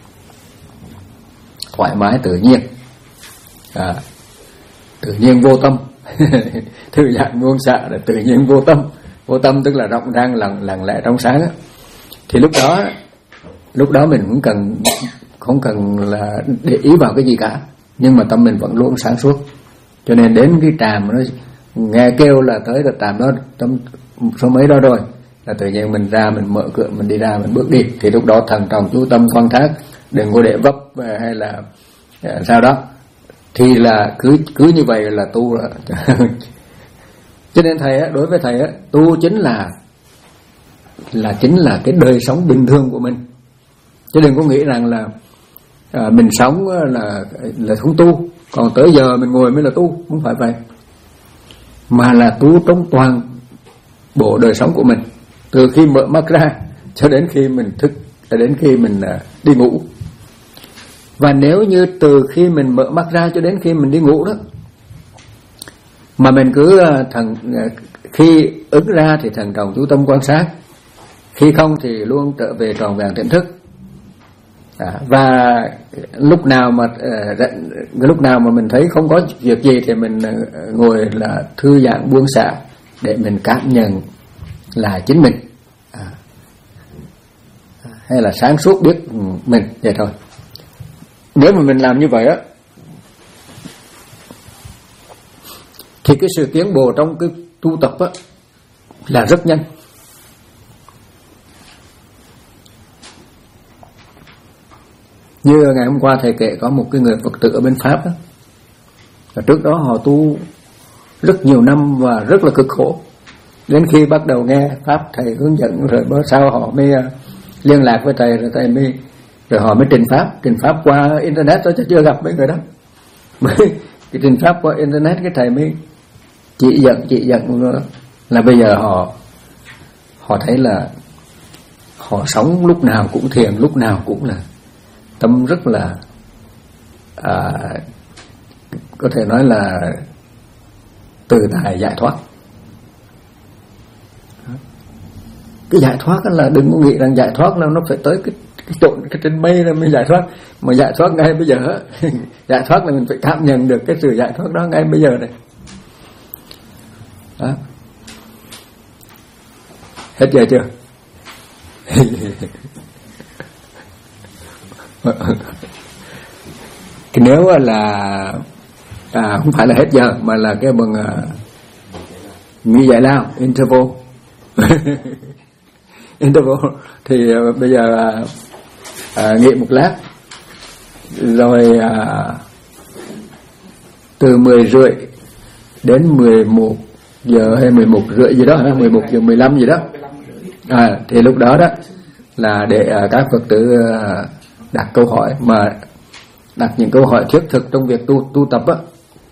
thoải mái tự nhiên, à, tự nhiên vô tâm. Thư giãn buông xả là tự nhiên vô tâm. Vô tâm tức là rộng rang, lặng lặng lẽ trong sáng á. Thì lúc đó lúc đó mình cũng cần không cần là để ý vào cái gì cả, nhưng mà tâm mình vẫn luôn sáng suốt. Cho nên đến cái trạm nó nghe kêu là tới được trạm đó, tâm số mấy đó rồi, là tự nhiên mình ra, mình mở cửa, mình đi ra, mình bước đi. Thì lúc đó thần trọng chú tâm quan sát, đừng có để vấp hay là sao đó. Thì là cứ cứ như vậy là tu rồi. Cho nên thầy á, đối với thầy á, tu chính là là chính là cái đời sống bình thường của mình. Chứ đừng có nghĩ rằng là à, mình sống là là không tu, còn tới giờ mình ngồi mới là tu, không phải vậy. Mà là tu trong toàn bộ đời sống của mình, từ khi mở mắt ra cho đến khi mình thức, cho đến khi mình à, đi ngủ. Và nếu như từ khi mình mở mắt ra cho đến khi mình đi ngủ đó, mà mình cứ thần khi ứng ra thì thần trọng chú tâm quan sát, khi không thì luôn trở về tròn vẹn tỉnh thức. À, và lúc nào mà uh, lúc nào mà mình thấy không có việc gì thì mình uh, ngồi là thư giãn buông xả để mình cảm nhận là chính mình, à, hay là sáng suốt biết mình vậy thôi. Nếu mà mình làm như vậy á, thì cái sự tiến bộ trong cái tu tập á là rất nhanh. Như ngày hôm qua thầy kể có một cái người Phật tử ở bên Pháp á, và trước đó họ tu rất nhiều năm và rất là cực khổ. Đến khi bắt đầu nghe Pháp thầy hướng dẫn rồi bữa sau họ mới liên lạc với thầy, rồi thầy mới rồi họ mới trình Pháp, trình Pháp qua internet thôi chứ chưa gặp mấy người đó. Cái trình Pháp qua internet cái thầy mới chỉ dẫn chỉ dẫn đó. Là bây giờ họ họ thấy là họ sống lúc nào cũng thiền, lúc nào cũng là tâm rất là à, có thể nói là từ tại giải thoát. Cái giải thoát là đừng có nghĩ rằng giải thoát là nó phải tới cái cái chỗ cái trên mây là mới giải thoát, mà giải thoát ngay bây giờ. Giải thoát là mình phải cảm nhận được cái sự giải thoát đó ngay bây giờ này. Đó. Hết giờ chưa? Cái nếu là à, không phải là hết giờ mà là cái bằng à, nghỉ giải lao interval. Interval thì à, bây giờ à, à, nghỉ một lát rồi à, từ mười rưỡi đến mười một giờ hay mười một rưỡi gì đó, mười một giờ mười lăm gì đó, à, thì lúc đó đó là để à, các Phật tử à, đặt câu hỏi, mà đặt những câu hỏi thiết thực trong việc tu tu tập á,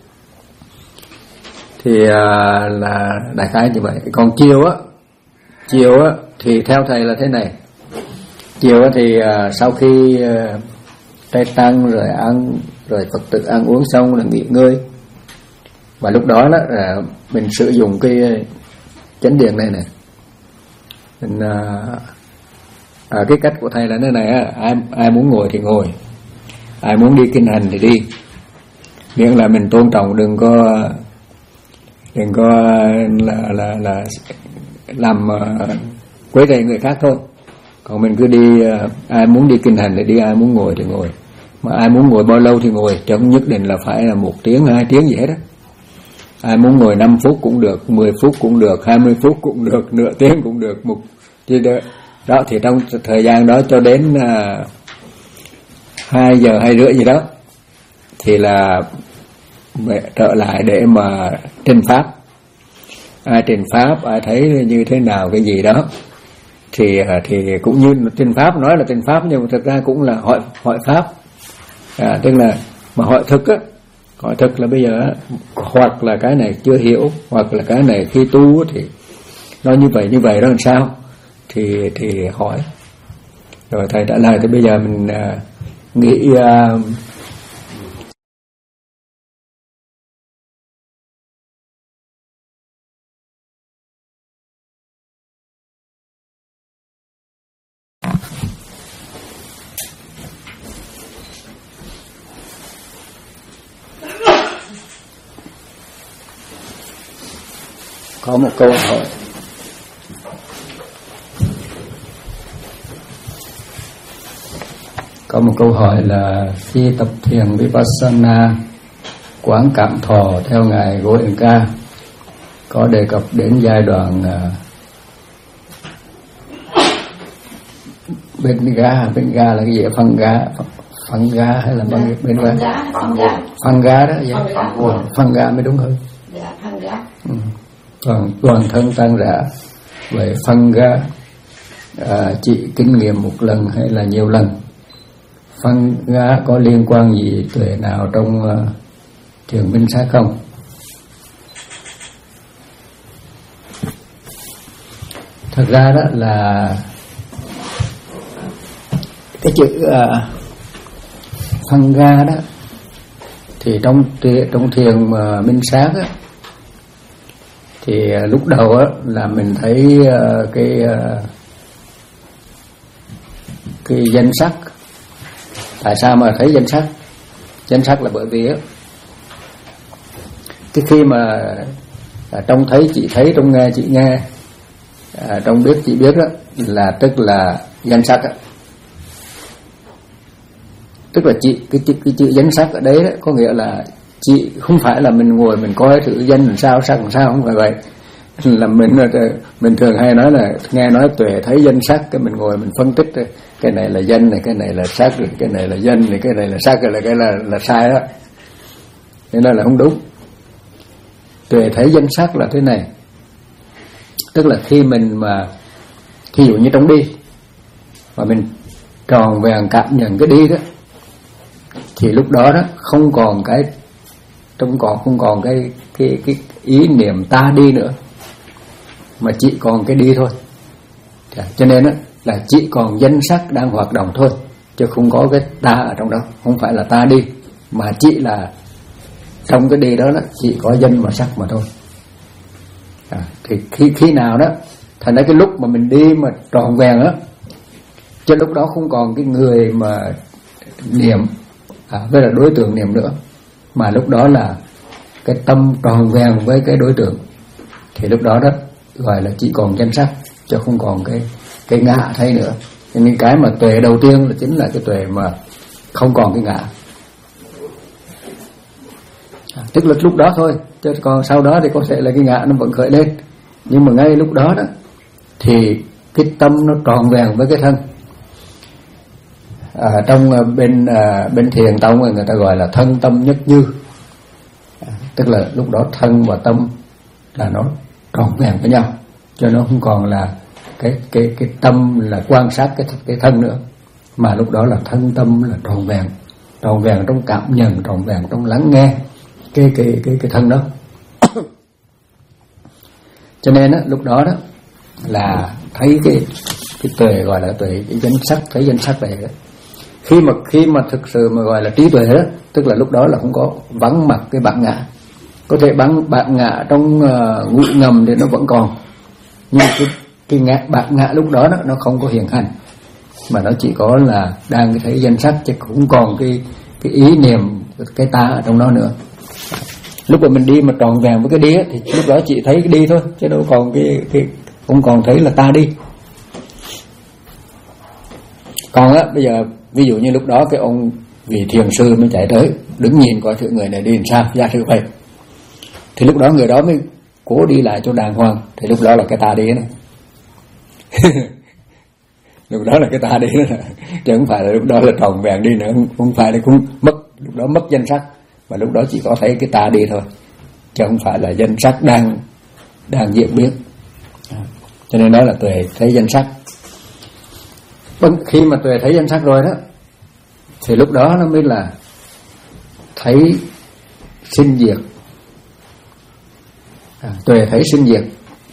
thì à, là đại khái như vậy. Còn chiều á, chiều á thì theo thầy là thế này. Chiều á thì à, sau khi à, trai tăng rồi ăn, rồi Phật tử ăn uống xong là nghỉ ngơi, và lúc đó đó là mình sử dụng cái chánh điện này này. Mình, à, à, cái cách của thầy là thế này á, ai ai muốn ngồi thì ngồi, ai muốn đi kinh hành thì đi, miễn là mình tôn trọng, đừng có đừng có là là là làm uh, quấy rầy người khác thôi. Còn mình cứ đi, uh, ai muốn đi kinh hành thì đi, ai muốn ngồi thì ngồi, mà ai muốn ngồi bao lâu thì ngồi, chứ không nhất định là phải là một tiếng hai tiếng gì hết á. Ai muốn ngồi năm phút cũng được, mười phút cũng được, hai mươi phút cũng được, nửa tiếng cũng được, một thì đó, đó thì trong thời gian đó cho đến uh, hai giờ hai rưỡi gì đó thì là trở lại để mà trình pháp. Ai trình pháp, ai thấy như thế nào cái gì đó thì thì cũng như trình pháp, nói là trình pháp nhưng mà thực ra cũng là hỏi hỏi pháp, à, tức là mà hỏi thực á, hỏi thực là bây giờ hoặc là cái này chưa hiểu, hoặc là cái này khi tu thì nó như vậy như vậy đó làm sao, thì thì hỏi rồi thầy trả lời. Thì bây giờ mình uh, nghĩ uh, có một câu hỏi. Có một câu hỏi là khi tập thiền Vipassana quán cảm thọ theo ngài Goenka có đề cập đến giai đoạn uh, bên ga, bên ga là cái gì? Phân ga, phân ga hay là bên bên ga? Phân ga đó, vậy. Phân ga mới đúng hơn. Dạ, phân ga. Ừ. Toàn toàn thân tan rã. Vậy phân ga à, chị kinh nghiệm một lần hay là nhiều lần? Phân ga có liên quan gì tuệ nào trong uh, thiền minh sát không? Thật ra đó là cái chữ uh, phân ga đó thì trong trong thiền mà minh sát á, thì uh, lúc đầu á là mình thấy uh, cái uh, cái danh sắc. Tại sao mà thấy danh sắc? Danh sắc là bởi vì á, cái khi mà à, trông thấy chị thấy, trông nghe chị nghe, à, trông biết chị biết đó, là tức là danh sắc á. Tức là chị cái chữ cái chữ danh sắc ở đấy đó, có nghĩa là chị không phải là mình ngồi mình coi thử danh làm sao, sắc làm sao, không phải vậy. Là mình mình thường hay nói là nghe nói tuệ thấy danh sắc, cái mình ngồi mình phân tích cái này là danh này, cái này là sắc, cái này là danh này, cái này là sắc, cái là cái là là sai đó. Thế nên là không đúng. Tuệ thấy danh sắc là thế này, tức là khi mình mà thí dụ như trong đi mà mình tròn vẹn cảm nhận cái đi đó, thì lúc đó đó không còn cái trong còn không còn cái cái cái ý niệm ta đi nữa, mà chỉ còn cái đi thôi. Cho nên đó là chỉ còn danh sắc đang hoạt động thôi, chứ không có cái ta ở trong đó. Không phải là ta đi, mà chỉ là trong cái đi đó, đó chỉ có danh và sắc mà thôi. À, thì khi khi nào đó thành ra cái lúc mà mình đi mà tròn vẹn á, chứ lúc đó không còn cái người mà niệm à, với là đối tượng niệm nữa, mà lúc đó là cái tâm tròn vẹn với cái đối tượng, thì lúc đó đó gọi là chỉ còn danh sắc, chứ không còn cái cái ngã thấy nữa. Cho nên cái mà tuệ đầu tiên là chính là cái tuệ mà không còn cái ngã, à, tức là lúc đó thôi, chứ còn sau đó thì có thể là cái ngã nó vẫn khởi lên. Nhưng mà ngay lúc đó đó thì cái tâm nó tròn vẹn với cái thân, à, trong bên à, bên thiền tông người ta gọi là thân tâm nhất như, à, tức là lúc đó thân và tâm là nó trọn vẹn với nhau, cho nó không còn là cái cái cái tâm là quan sát cái cái thân nữa, mà lúc đó là thân tâm là trọn vẹn, trọn vẹn trong cảm nhận, trọn vẹn trong lắng nghe cái cái cái cái thân đó. Cho nên á, lúc đó đó là thấy cái cái tuệ, gọi là tuệ cái danh sắc, thấy danh sắc này đó. Khi mà khi mà thực sự mà gọi là trí tuệ đó, tức là lúc đó là không có vắng mặt cái bản ngã. Có thể bản bản ngã trong uh, ngũ ngầm thì nó vẫn còn, nhưng cái cái ngã, bản ngã lúc đó, đó nó không có hiện hành, mà nó chỉ có là đang thấy danh sắc, chứ không còn cái cái ý niệm cái ta ở trong đó nữa. Lúc mà mình đi mà tròn vẹn với cái đi á, thì lúc đó chỉ thấy cái đi thôi, chứ đâu còn cái cái không còn thấy là ta đi. Còn á bây giờ ví dụ như lúc đó cái ông vị thiền sư mới chạy tới đứng nhìn coi thử người này đi làm sao, giả sử vậy, thì lúc đó người đó mới cố đi lại cho đàng hoàng, thì lúc đó là cái ta đi đó. Lúc đó là cái ta đi đó, chứ không phải là lúc đó là tròn vẹn đi nữa, không phải là cũng mất, lúc đó mất danh sắc, mà lúc đó chỉ có thấy cái ta đi thôi, chứ không phải là danh sắc đang đang diễn biến. Cho nên đó là tuệ thấy danh sắc. Khi mà tuệ thấy danh sắc rồi đó, thì lúc đó nó mới là thấy sinh diệt. À, tuệ thấy sinh diệt.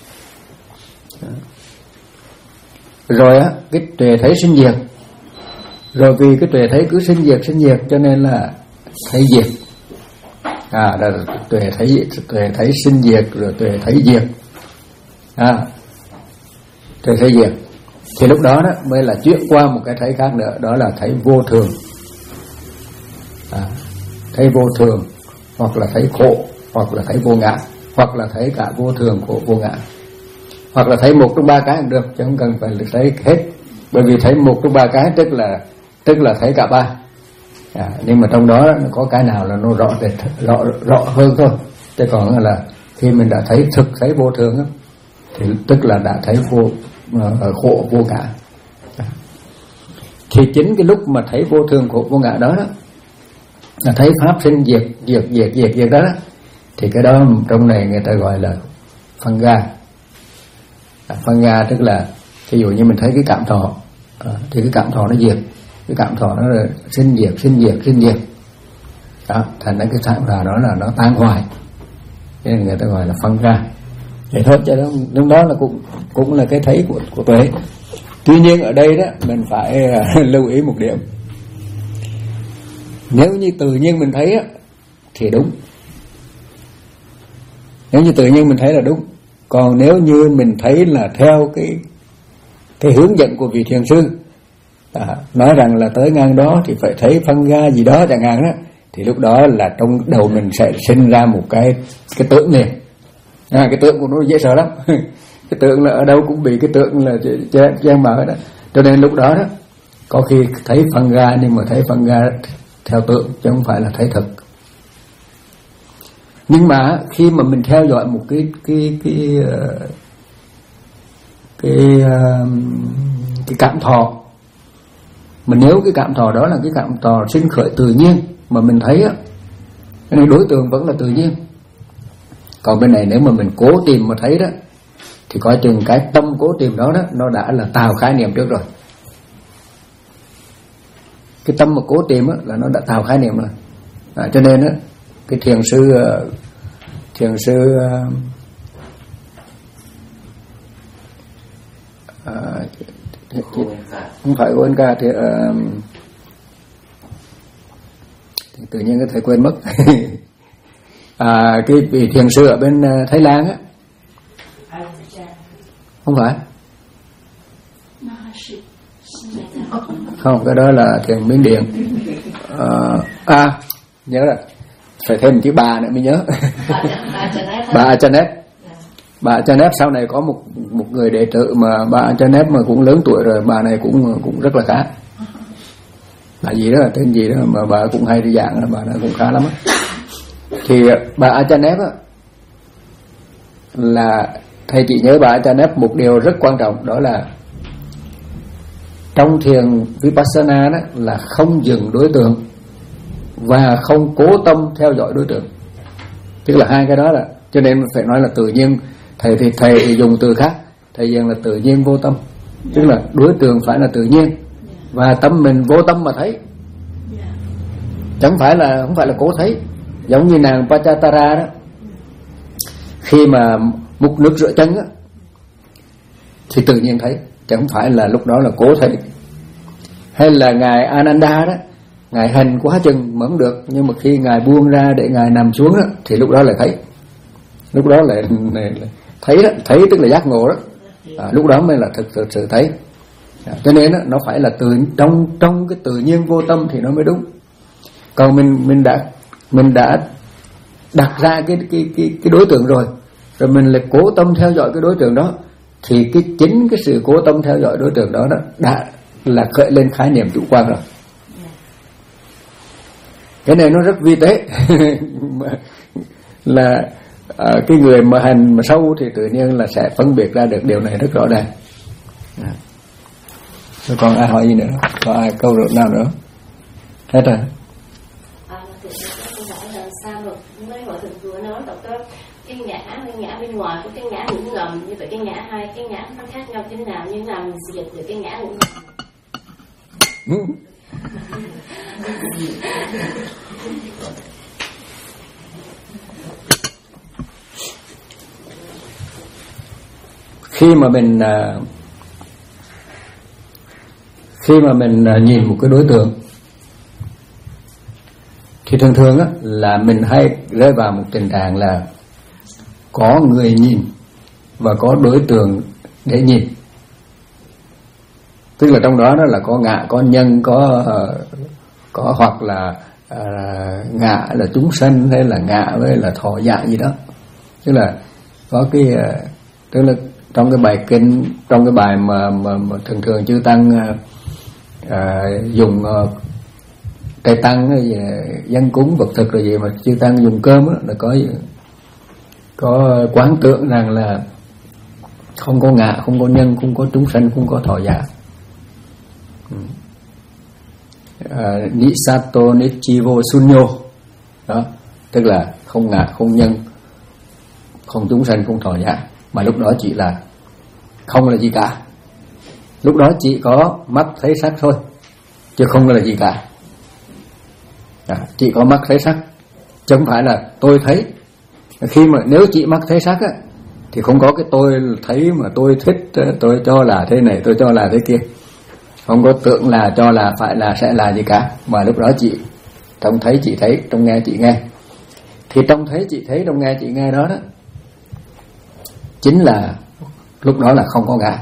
Rồi á, cái tuệ thấy sinh diệt, rồi vì cái tuệ thấy cứ sinh diệt sinh diệt cho nên là thấy diệt. À, là tuệ thấy tuệ thấy sinh diệt, rồi tuệ thấy diệt. À, tuệ thấy diệt. Thì lúc đó đó mới là chuyển qua một cái thấy khác nữa, đó là thấy vô thường. À, thấy vô thường, hoặc là thấy khổ, hoặc là thấy vô ngã, hoặc là thấy cả vô thường, khổ, vô ngã, hoặc là thấy một trong ba cái cũng được, chứ không cần phải là thấy hết. Bởi vì thấy một trong ba cái tức là tức là thấy cả ba. À, nhưng mà trong đó nó có cái nào là nó rõ rệt, rõ rõ hơn thôi. Chứ còn là khi mình đã thấy thực thấy vô thường đó, thì tức là đã thấy vô uh, khổ vô ngã. À, thì chính cái lúc mà thấy vô thường khổ vô ngã đó, đó là thấy pháp sinh diệt diệt diệt diệt diệt đó, đó, thì cái đó trong này người ta gọi là phân ga. À, phân ga tức là ví dụ như mình thấy cái cảm thọ, à, thì cái cảm thọ nó diệt, cái cảm thọ nó là sinh diệt sinh diệt sinh diệt đó, thành ra cái cảm thọ đó là nó tan hoại, nên người ta gọi là phân ra. Vậy thôi, cho đó lúc đó là cũng cũng là cái thấy của của tuệ. Tuy nhiên ở đây đó mình phải lưu ý một điểm, nếu như tự nhiên mình thấy á, thì đúng, nếu như tự nhiên mình thấy là đúng. Còn nếu như mình thấy là theo cái cái hướng dẫn của vị thiền sư, à, nói rằng là tới ngang đó thì phải thấy phân ga gì đó chẳng hạn đó, thì lúc đó là trong đầu mình sẽ sinh ra một cái cái tưởng liền. À, cái tưởng của nó dễ sợ lắm. Cái tưởng là ở đâu cũng bị cái tưởng là che mở đó. Cho nên lúc đó đó có khi thấy phân ga, nhưng mà thấy phân ga theo tưởng chứ không phải là thấy thực. Nhưng mà khi mà mình theo dõi một cái cái cái cái cái, cái cảm thọ, mà nếu cái cảm thọ đó là cái cảm thọ sinh khởi tự nhiên mà mình thấy á, cái này đối tượng vẫn là tự nhiên. Còn bên này nếu mà mình cố tìm mà thấy đó, thì coi chừng cái tâm cố tìm đó đó nó đã là tạo khái niệm trước rồi. Cái tâm mà cố tìm á là nó đã tạo khái niệm rồi. À, cho nên á cái thiền sư thiền sư à, thì, thì, không phải quên ca thì, uh, thì tự nhiên có thể quên mất. À, cái vị thiền sư ở bên Thái Lan á, không phải, không, cái đó là thiền Miến Điện. À, à nhớ rồi, phải thêm chữ bà nữa mới nhớ. Bà Achanet. Bà Achanet sau này có một một người đệ tử mà bà Achanet mà cũng lớn tuổi rồi, bà này cũng cũng rất là khá. Bà gì đó, tên gì đó mà bà cũng hay đi giảng, bà này cũng khá lắm á. Thì bà Achanet á, là thầy chỉ nhớ bà Achanet một điều rất quan trọng, đó là trong thiền Vipassana đó là không dừng đối tượng và không cố tâm theo dõi đối tượng, tức là hai cái đó là, cho nên phải nói là tự nhiên. Thầy thì thầy thì dùng từ khác, thầy dùng là tự nhiên vô tâm, tức là đối tượng phải là tự nhiên và tâm mình vô tâm mà thấy, chẳng phải là không phải là cố thấy. Giống như nàng Pachatara đó, khi mà múc nước rửa chân á thì tự nhiên thấy, chẳng phải là lúc đó là cố thấy. Hay là ngài Ananda đó, ngài hành quá chừng mà không được, nhưng mà khi ngài buông ra để ngài nằm xuống đó, thì lúc đó lại thấy, lúc đó lại, lại, lại thấy đó, thấy tức là giác ngộ đó, à, lúc đó mới là thực, thực sự thấy. À, cho nên đó, nó phải là từ trong trong cái tự nhiên vô tâm thì nó mới đúng. Còn mình mình đã mình đã đặt ra cái cái cái cái đối tượng rồi, rồi mình lại cố tâm theo dõi cái đối tượng đó, thì cái chính cái sự cố tâm theo dõi đối tượng đó, đó đã là khởi lên khái niệm chủ quan rồi. Cái này nó rất vi tế. Là à, cái người mà hành mà sâu thì tự nhiên là sẽ phân biệt ra được điều này rất rõ ràng. À. Rồi còn ai hỏi gì nữa? Có ai câu được nào nữa? Hết rồi. À, thì tôi hỏi là sao mà mấy hội thượng vừa nói là có cái ngã, cái ngã bên ngoài của cái ngã ngủ ngầm, như vậy cái ngã hai cái ngã nó khác nhau thế nào, như thế nào mình dịch được cái ngã ngủ ngầm? Khi mà mình khi mà mình nhìn một cái đối tượng thì thường thường á là mình hay rơi vào một tình trạng là có người nhìn và có đối tượng để nhìn, tức là trong đó đó là có ngã, có nhân, có có hoặc là uh, ngã là chúng sanh, hay là ngã với là thọ dạ gì đó, tức là có cái uh, tức là trong cái bài kinh, trong cái bài mà, mà, mà thường thường chư tăng uh, uh, dùng uh, tây tăng hay dân cúng vật thực rồi gì mà chư tăng dùng cơm đó, là có có quán tưởng rằng là không có ngã, không có nhân, không có chúng sanh, không có thọ giả. Uh, Nisato Nichivo Sunyo đó, tức là không ngã, không nhân, không chúng sanh, không thọ giả, mà lúc đó chỉ là không là gì cả. Lúc đó chỉ có mắt thấy sắc thôi, chứ không là gì cả. À, chỉ có mắt thấy sắc, chứ không phải là tôi thấy. Khi mà nếu chỉ mắt thấy sắc á, thì không có cái tôi thấy mà tôi thích, tôi cho là thế này, tôi cho là thế kia, không có tưởng là, cho là, phải là, sẽ là gì cả. Mà lúc đó chị trong thấy chị thấy, trong nghe chị nghe. Thì trong thấy chị thấy, trong nghe chị nghe đó đó, chính là lúc đó là không có ngã.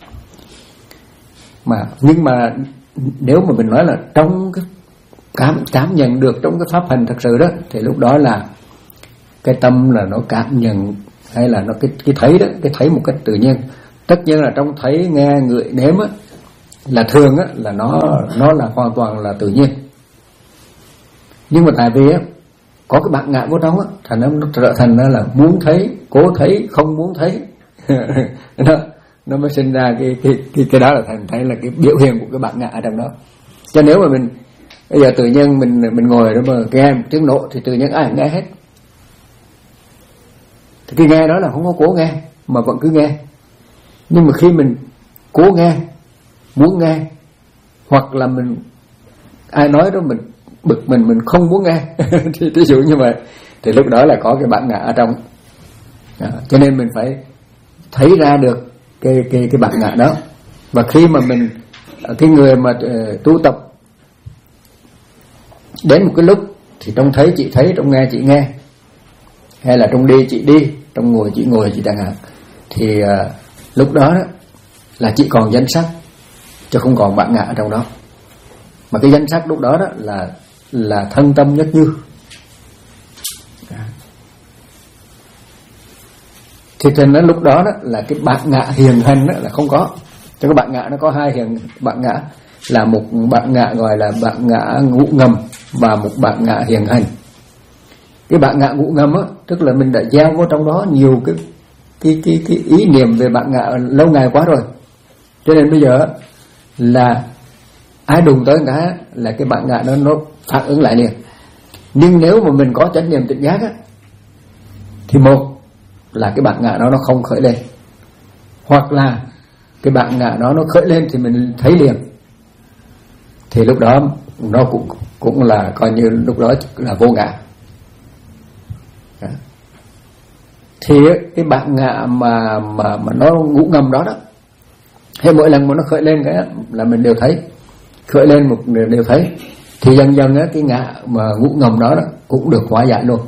Mà nhưng mà nếu mà mình nói là trong cái cảm cảm nhận được trong cái pháp hành thật sự đó, thì lúc đó là cái tâm là nó cảm nhận, hay là nó cái cái thấy đó, cái thấy một cách tự nhiên. Tất nhiên là trong thấy, nghe, ngửi, nếm á, là thường á là nó nó là hoàn toàn là tự nhiên. Nhưng mà tại vì á có cái bản ngã vô trong á, thành nó trở thành ra là muốn thấy, cố thấy, không muốn thấy. nó nó mới sinh ra cái cái cái cái đó là thành thấy là cái biểu hiện của cái bản ngã ở trong đó. Cho nếu mà mình bây giờ tự nhiên mình mình ngồi đó mà nghe một tiếng nổ thì tự nhiên ai nghe hết. Thì cái nghe đó là không có cố nghe mà vẫn cứ nghe. Nhưng mà khi mình cố nghe, muốn nghe, hoặc là mình ai nói đó mình bực mình, mình không muốn nghe thì ví dụ như vậy, thì lúc đó là có cái bản ngã ở trong. À, cho nên mình phải thấy ra được cái cái cái bản ngã đó. Và khi mà mình cái người mà uh, tu tập đến một cái lúc thì trong thấy chị thấy, trong nghe chị nghe, hay là trong đi chị đi, trong ngồi chị ngồi chị chẳng hạn, thì uh, lúc đó, đó là chỉ còn danh sắc chứ không còn bản ngã ở trong đó. Mà cái danh sắc lúc đó đó là là thân tâm nhất như. Thì thành nó lúc đó đó là cái bản ngã hiền hành đó là không có. Cho cái bản ngã nó có hai hiền bản ngã, là một bản ngã gọi là bản ngã ngũ ngầm và một bản ngã hiền hành. Cái bản ngã ngũ ngầm á, tức là mình đã gieo vô trong đó nhiều cái cái cái cái ý niệm về bản ngã lâu ngày quá rồi. Cho nên bây giờ là ai đụng tới cái là cái bản ngã đó nó phản ứng lại liền. Nhưng nếu mà mình có chánh niệm tỉnh giác á, thì một là cái bản ngã đó nó không khởi lên, hoặc là cái bản ngã đó nó khởi lên thì mình thấy liền, thì lúc đó nó cũng cũng là coi như lúc đó là vô ngã. Thì cái bản ngã mà mà mà nó ngủ ngầm đó đó, hay mỗi lần mà nó khởi lên cái là mình đều thấy, khởi lên một đều thấy, thì dần dần á cái ngã mà ngủ ngầm đó, đó cũng được hóa giải luôn.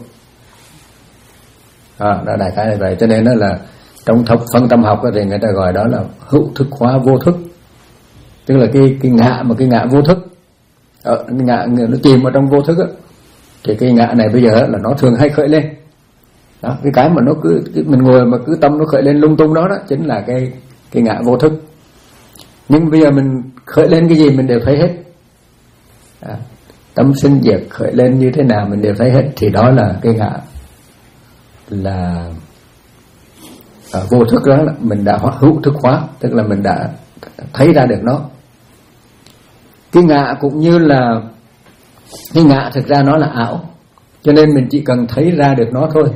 À, đó đại khái là vậy. Cho nên đó là trong thập phân tâm học thì người ta gọi đó là hữu thức hóa vô thức, tức là cái cái ngã mà cái ngã vô thức, ờ, ngã nó chìm vào trong vô thức á, thì cái ngã này bây giờ là nó thường hay khởi lên. Đó, cái cái mà nó cứ mình ngồi mà cứ tâm nó khởi lên lung tung đó đó chính là cái cái ngã vô thức. Nhưng bây giờ mình khởi lên cái gì mình đều thấy hết. À, tâm sinh diệt khởi lên như thế nào mình đều thấy hết, thì đó là cái ngã là à, vô thức đó là mình đã hữu thức hóa, tức là mình đã thấy ra được nó. Cái ngã cũng như là cái ngã thực ra nó là ảo, cho nên mình chỉ cần thấy ra được nó thôi,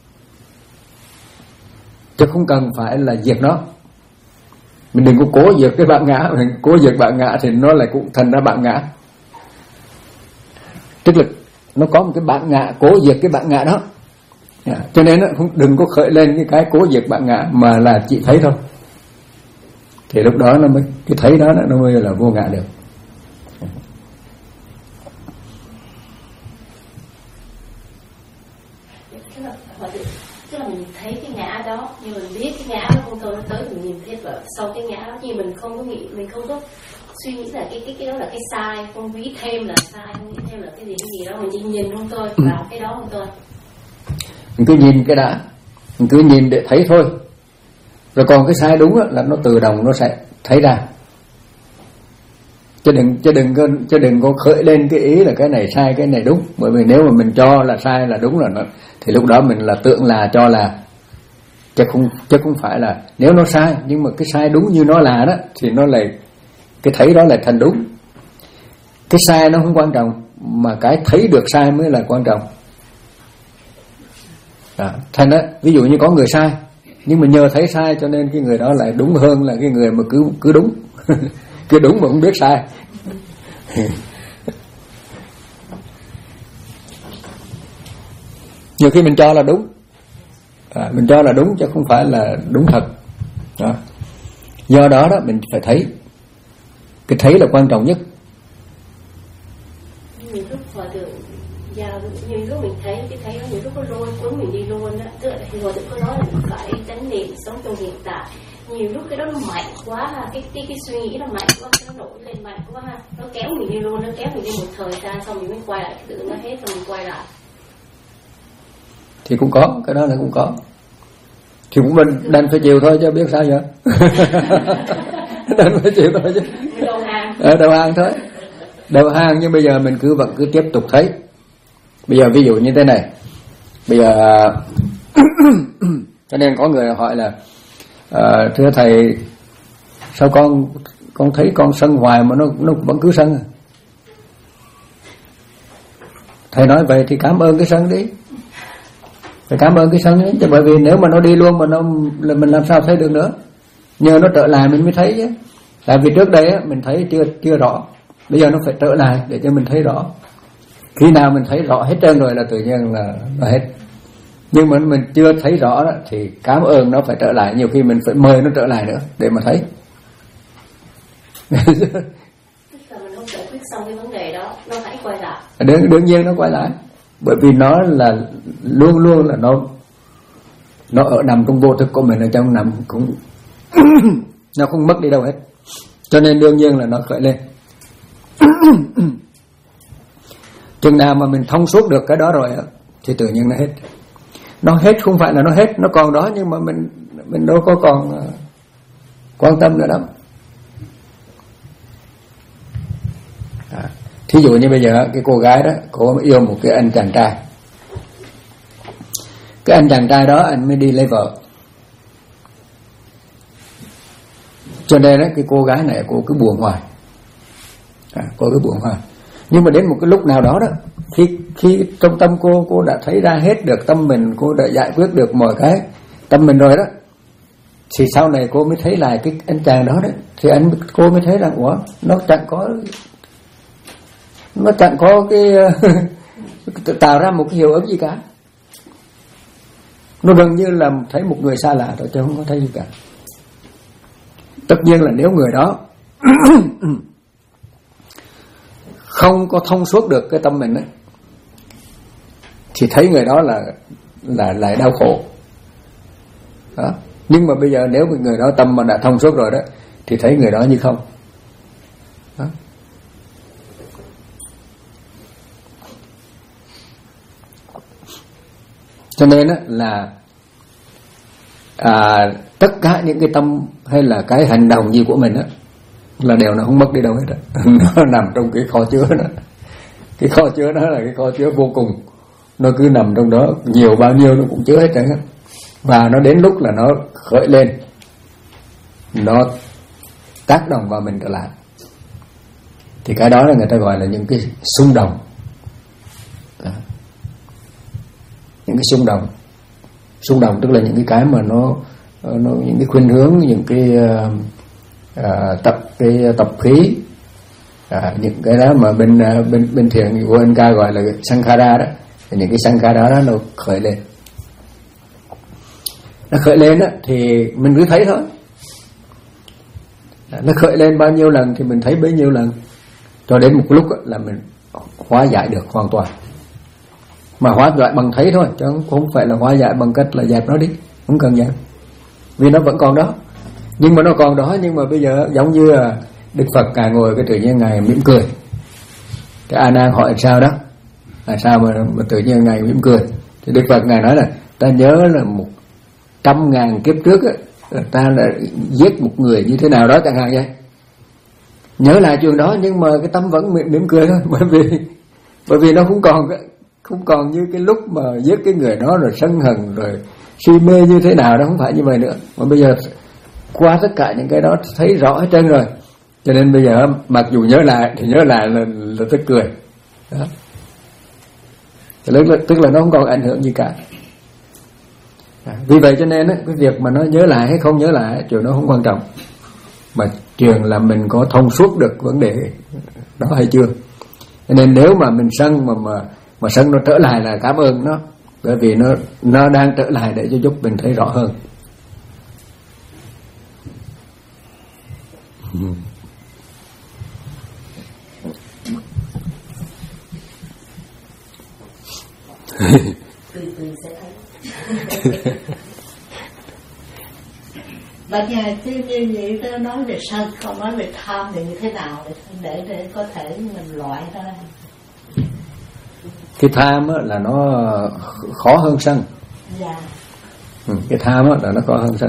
chứ không cần phải là diệt nó. Mình đừng có cố diệt cái bản ngã, mình cố diệt bản ngã thì nó lại cũng thành ra bản ngã. Tức là nó có một cái bản ngã cố diệt cái bản ngã đó. Yeah. Cho nên không đừng có khởi lên cái cái cố diệt bản ngã, mà là chỉ thấy thôi. Thì lúc đó nó mới cái thấy đó nó mới là vô ngã được. Tức là mình thấy cái ngã đó, nhưng mình biết cái ngã đó không thôi, nó tới mình nhìn thấy vợ sau cái ngã đó, nhưng mình không có nghĩ, mình không có suy nghĩ là cái cái cái đó là cái sai, không ví thêm là sai, không nghĩ thêm là cái gì cái gì đó, mình chỉ nhìn không thôi, vào cái đó không thôi. Mình cứ nhìn cái đã, mình cứ nhìn để thấy thôi. Rồi còn cái sai đúng là nó tự động nó sẽ thấy ra. Chứ đừng chứ đừng có chứ đừng có khởi lên cái ý là cái này sai cái này đúng, bởi vì nếu mà mình cho là sai là đúng là nó, thì lúc đó mình là tưởng là cho là, chứ không chứ không phải là nếu nó sai nhưng mà cái sai đúng như nó là đó thì nó lại cái thấy đó là thành đúng. Cái sai nó không quan trọng, mà cái thấy được sai mới là quan trọng. Đó. Thành đó, ví dụ như có người sai nhưng mà nhờ thấy sai cho nên cái người đó lại đúng hơn là cái người mà cứ cứ đúng cứ đúng mà không biết sai. Nhiều khi mình cho là đúng, à, mình cho là đúng chứ không phải là đúng thật. Đó. Do đó đó mình phải thấy, cái thấy là quan trọng nhất. Nhiều lúc hòa thượng vào, nhiều lúc mình thấy cái thấy nó nhiều lúc nó lôi cuốn mình đi luôn đó. Tức là thì hòa thượng có nói là mình phải chánh niệm sống trong hiện tại. Nhiều lúc cái đó nó mạnh quá ha, cái cái cái suy nghĩ nó mạnh quá, nó nổi lên mạnh quá ha, nó kéo mình đi luôn, nó kéo mình đi một thời gian, xong mình mới quay lại, tự nó hết rồi mình quay lại. Thì cũng có, cái đó là cũng có. Thì cũng mình đành phải chịu thôi chứ biết sao vậy. Đành phải chịu thôi chứ. Đầu hàng. Ờ, đầu hàng thôi. Đầu hàng, nhưng bây giờ mình cứ vẫn cứ tiếp tục thấy. Bây giờ ví dụ như thế này. Bây giờ cho nên có người hỏi là à, thưa thầy, sao con con thấy con sân hoài mà nó nó vẫn cứ sân à? Thầy nói vậy thì cảm ơn cái sân đi, phải cảm ơn cái sân ấy, chứ bởi vì nếu mà nó đi luôn mà nó là mình làm sao thấy được nữa. Nhờ nó trở lại mình mới thấy chứ. Tại vì trước đây á, mình thấy chưa chưa rõ, bây giờ nó phải trở lại để cho mình thấy rõ. Khi nào mình thấy rõ hết trơn rồi là tự nhiên là nó hết. Nhưng mà mình chưa thấy rõ đó, thì cảm ơn nó phải trở lại. Nhiều khi mình phải mời nó trở lại nữa để mà thấy. Tức là mình không giải quyết xong cái vấn đề đó, nó phải quay lại. Đương, đương nhiên nó quay lại. Bởi vì nó là luôn luôn là nó nó ở nằm trong vô thức của mình, ở trong nằm cũng nó không mất đi đâu hết. Cho nên đương nhiên là nó khởi lên. Chừng nào mà mình thông suốt được cái đó rồi thì tự nhiên nó hết. Nó hết không phải là nó hết, nó còn đó, nhưng mà mình mình đâu có còn uh, quan tâm nữa đâu. À, thí dụ như bây giờ cái cô gái đó, cô yêu một cái anh chàng trai. Cái anh chàng trai đó anh mới đi lấy vợ. Cho nên đó, cái cô gái này cô cứ buồn hoài, à, cô cứ buồn hoài. Nhưng mà đến một cái lúc nào đó đó, khi khi trong tâm cô cô đã thấy ra hết được tâm mình, cô đã giải quyết được mọi cái tâm mình rồi đó, thì sau này cô mới thấy lại cái anh chàng đó đấy, thì anh cô mới thấy rằng ủa, nó chẳng có nó chẳng có cái tạo ra một cái hiệu ứng gì cả. Nó gần như là thấy một người xa lạ thôi chứ không có thấy gì cả. Tất nhiên là nếu người đó không có thông suốt được cái tâm mình ấy, thì thấy người đó là là lại đau khổ đó. Nhưng mà bây giờ nếu người đó tâm mà đã thông suốt rồi đó, thì thấy người đó như không đó. Cho nên á, là à, tất cả những cái tâm hay là cái hành động gì của mình á, là đều nó không mất đi đâu hết á. Nó nằm trong cái kho chứa đó. Cái kho chứa đó là cái kho chứa vô cùng, nó cứ nằm trong đó, nhiều bao nhiêu nó cũng chứa hết trơn á. Và nó đến lúc là nó khởi lên, nó tác động vào mình trở lại, thì cái đó là người ta gọi là những cái xung động đó. Những cái xung động xung động tức là những cái cái mà nó, nó những cái khuynh hướng, những cái uh, tập cái tập khí, à, những cái đó mà bên bên bên thiền của anh ca gọi là sankhara đó, thì những cái sankhara đó nó khởi lên, nó khởi lên đó, thì mình cứ thấy thôi. Nó khởi lên bao nhiêu lần thì mình thấy bấy nhiêu lần, cho đến một lúc là mình hóa giải được hoàn toàn. Mà hóa giải bằng thấy thôi, chứ không phải là hóa giải bằng cách là dẹp nó đi, không cần dẹp, vì nó vẫn còn đó. Nhưng mà nó còn đó, nhưng mà bây giờ giống như là Đức Phật Ngài ngồi cái tự nhiên Ngài mỉm cười. Cái A Nan hỏi sao đó, là sao mà, mà tự nhiên Ngài mỉm cười, thì Đức Phật Ngài nói là ta nhớ là một trăm ngàn kiếp trước á, ta đã giết một người như thế nào đó chẳng hạn vậy. Nhớ lại chuyện đó, nhưng mà cái tâm vẫn mỉm, mỉm cười thôi, bởi vì bởi vì nó không còn không còn như cái lúc mà giết cái người đó rồi sân hận rồi si mê như thế nào đó, không phải như vậy nữa. Mà bây giờ qua tất cả những cái đó thấy rõ hết trơn rồi, cho nên bây giờ mặc dù nhớ lại thì nhớ lại là, là tức cười đó. Tức là, tức là nó không còn ảnh hưởng gì cả. À, vì vậy cho nên á, cái việc mà nó nhớ lại hay không nhớ lại chuyện nó không quan trọng, mà chuyện là mình có thông suốt được vấn đề đó hay chưa. Cho nên nếu mà mình sân mà mà mà sân nó trở lại là cảm ơn nó, bởi vì nó nó đang trở lại để cho giúp mình thấy rõ hơn. từ từ sẽ thấy. Bà nhà chứ như vậy tôi nói về sân, không nói về tham thì như thế nào để để có thể mình loại ra. Cái tham á, là nó khó hơn sân. Dạ. Ừ, cái tham á, là nó khó hơn sân.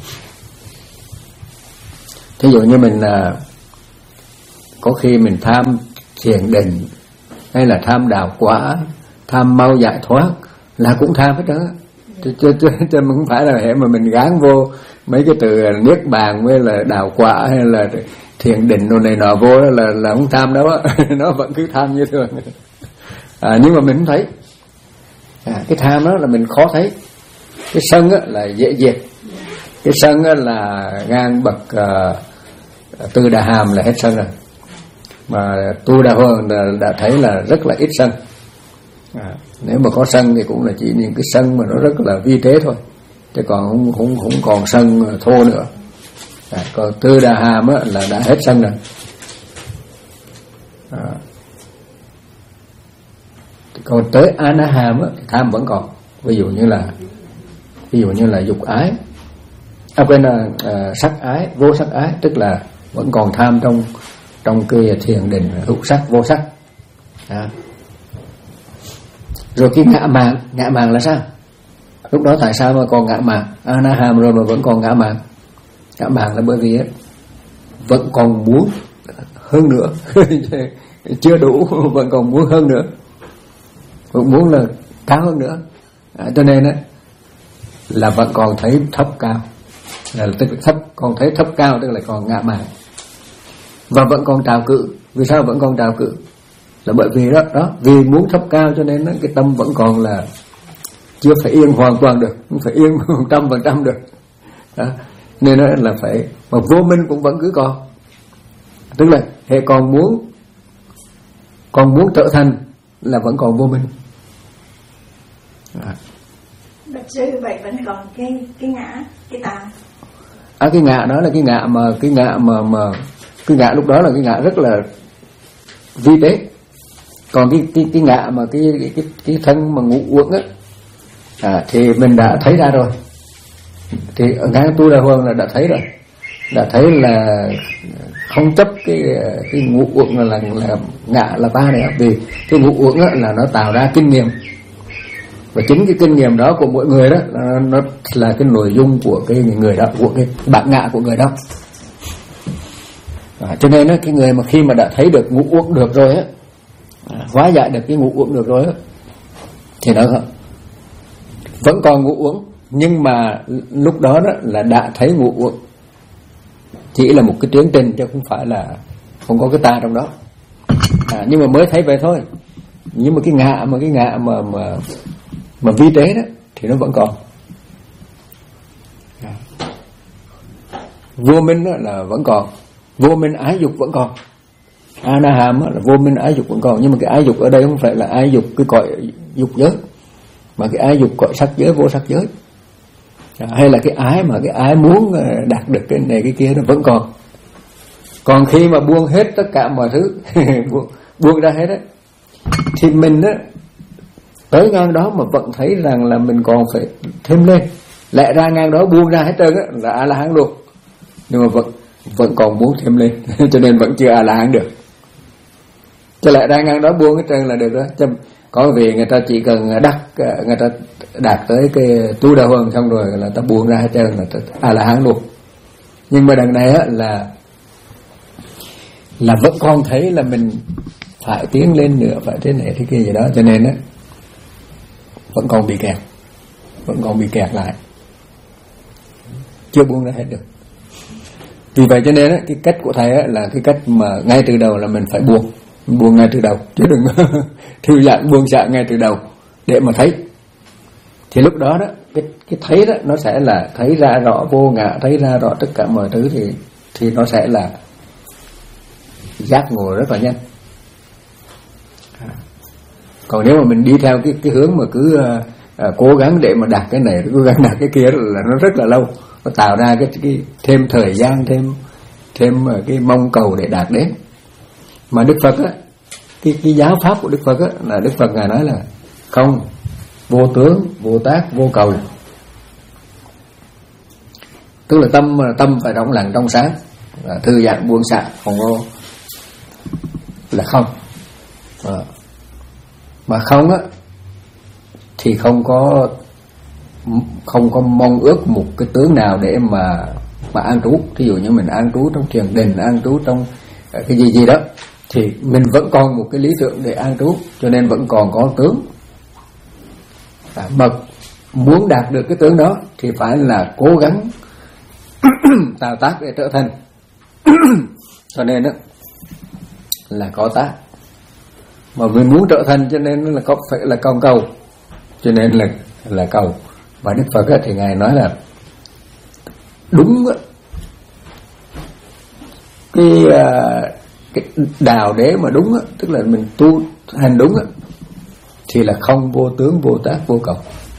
Thí dụ như mình à, có khi mình tham thiền định, hay là tham đạo quả, tham mau giải thoát, là cũng tham hết đó. Chứ, chứ, chứ, chứ không phải là hệ mà mình gán vô mấy cái từ niết bàn với là đạo quả hay là thiền định đồ này nọ vô là là không tham đâu á. Nó vẫn cứ tham như thường. À, nhưng mà mình không thấy. À, cái tham đó là mình khó thấy. Cái sân á là dễ diệt. Cái sân á là ngang bậc uh, Tư Đà Hàm là hết sân rồi. Mà Tu Đà Hoàng đã, đã thấy là rất là ít sân. À, nếu mà có sân thì cũng là chỉ những cái sân mà nó rất là vi tế thôi, chứ còn không không không còn sân thô nữa. À, còn Tư Đà Hàm á là đã hết sân rồi. À, còn tới A Na Hàm á thì tham vẫn còn. Ví dụ như là ví dụ như là dục ái, à quên là uh, sắc ái, vô sắc ái, tức là vẫn còn tham trong trong cái thiền định hữu sắc vô sắc. À. Rồi cái ngã mạn, ngã mạn là sao? Lúc đó tại sao mà còn ngã mạn? A Na Hàm rồi mà vẫn còn ngã mạn. Ngã mạn là bởi vì ấy, vẫn còn muốn hơn nữa. Chưa đủ, vẫn còn muốn hơn nữa, vẫn muốn là cao hơn nữa. À, cho nên ấy, là vẫn còn thấy thấp cao. là tức là thấp, còn thấy thấp cao tức là còn ngạ mạn, và vẫn còn trào cự. Vì sao vẫn còn trào cự? Là bởi vì đó, đó vì muốn thấp cao cho nên đó, cái tâm vẫn còn là chưa phải yên hoàn toàn được, không phải yên một trăm phần trăm được đó. Nên đó là phải, mà vô minh cũng vẫn cứ còn, tức là hệ còn muốn còn muốn trở thành là vẫn còn vô minh. À. Bạch sư vậy vẫn còn cái cái ngã, cái tà. À, cái ngã đó là cái ngã mà cái ngã mà mà cái ngã lúc đó là cái ngã rất là vi tế. Còn cái cái cái ngã mà cái cái cái, cái thân mà ngũ uẩn á, à, thì mình đã thấy ra rồi. Thì ở ngang tu đà huân là đã thấy rồi, đã thấy là không chấp cái cái ngũ uẩn là là, là ngã là ba này. Vì cái ngũ uẩn á là nó tạo ra kinh nghiệm, và chính cái kinh nghiệm đó của mỗi người đó nó, nó là cái nội dung của cái người đó, của cái bản ngã của người đó. À, cho nên đó, cái người mà khi mà đã thấy được ngũ uẩn được rồi á, à, hóa giải được cái ngũ uẩn được rồi á, thì nó vẫn còn ngũ uẩn, nhưng mà lúc đó đó là đã thấy ngũ uẩn, chỉ là một cái tiến trình chứ không phải là không có cái ta trong đó. À, nhưng mà mới thấy vậy thôi. Nhưng mà cái ngã mà cái ngã mà mà mà vi tế đó thì nó vẫn còn. À. Vô minh đó là vẫn còn, vô minh ái dục vẫn còn. Anaham là vô minh ái dục vẫn còn, nhưng mà cái ái dục ở đây không phải là ái dục cái cõi dục giới, mà cái ái dục cõi sắc giới, vô sắc giới. À, hay là cái ái mà cái ái muốn đạt được cái này cái kia nó vẫn còn. Còn khi mà buông hết tất cả mọi thứ buông, buông ra hết á, thì mình á tới ngang đó mà vẫn thấy rằng là mình còn phải thêm lên. Lẽ ra ngang đó buông ra hết trơn á là A La Hán luôn, nhưng mà vẫn vẫn còn muốn thêm lên cho nên vẫn chưa A La Hán được. Cho lẽ ra ngang đó buông hết trơn là được đó. Chứ có vì người ta chỉ cần đắc, người ta đạt tới cái tu đà huân xong rồi là ta buông ra hết trơn là ta A La Hán luôn. Nhưng mà đằng này á là là vẫn còn thấy là mình phải tiến lên nữa, phải thế này thế kia gì đó, cho nên á vẫn còn bị kẹt, vẫn còn bị kẹt lại, chưa buông ra hết được. Vì vậy cho nên á, cái cách của thầy á là cái cách mà ngay từ đầu là mình phải buông, buông ngay từ đầu, chứ đừng thư giãn buông xả ngay từ đầu để mà thấy. Thì lúc đó đó cái cái thấy đó nó sẽ là thấy ra rõ vô ngã, thấy ra rõ tất cả mọi thứ, thì thì nó sẽ là giác ngộ rất là nhanh. Còn nếu mà mình đi theo cái cái hướng mà cứ à, cố gắng để mà đạt cái này, cố gắng đạt cái kia là nó rất là lâu, nó tạo ra cái, cái thêm thời gian, thêm thêm cái mong cầu để đạt đến. Mà Đức Phật á, cái cái giáo pháp của Đức Phật á là Đức Phật ngài nói là không, vô tướng, vô tác, vô cầu. Tức là tâm tâm phải rộng lặng trong sáng, là thư giãn buông xả, không có là không. À. Mà không á thì không có không có mong ước một cái tướng nào để mà mà an trú. Ví dụ như mình an trú trong thiền định, an trú trong cái gì gì đó, thì mình vẫn còn một cái lý tưởng để an trú, cho nên vẫn còn có tướng. À, mà muốn đạt được cái tướng đó thì phải là cố gắng tạo tác để trở thành. Cho nên đó là có tác, mà mình muốn trở thành cho nên là có phải là con cầu, cho nên là là cầu. Và Đức Phật ấy, thì ngài nói là đúng cái cái đạo đế mà đúng, tức là mình tu hành đúng thì là không vô tướng, vô tác, vô cầu.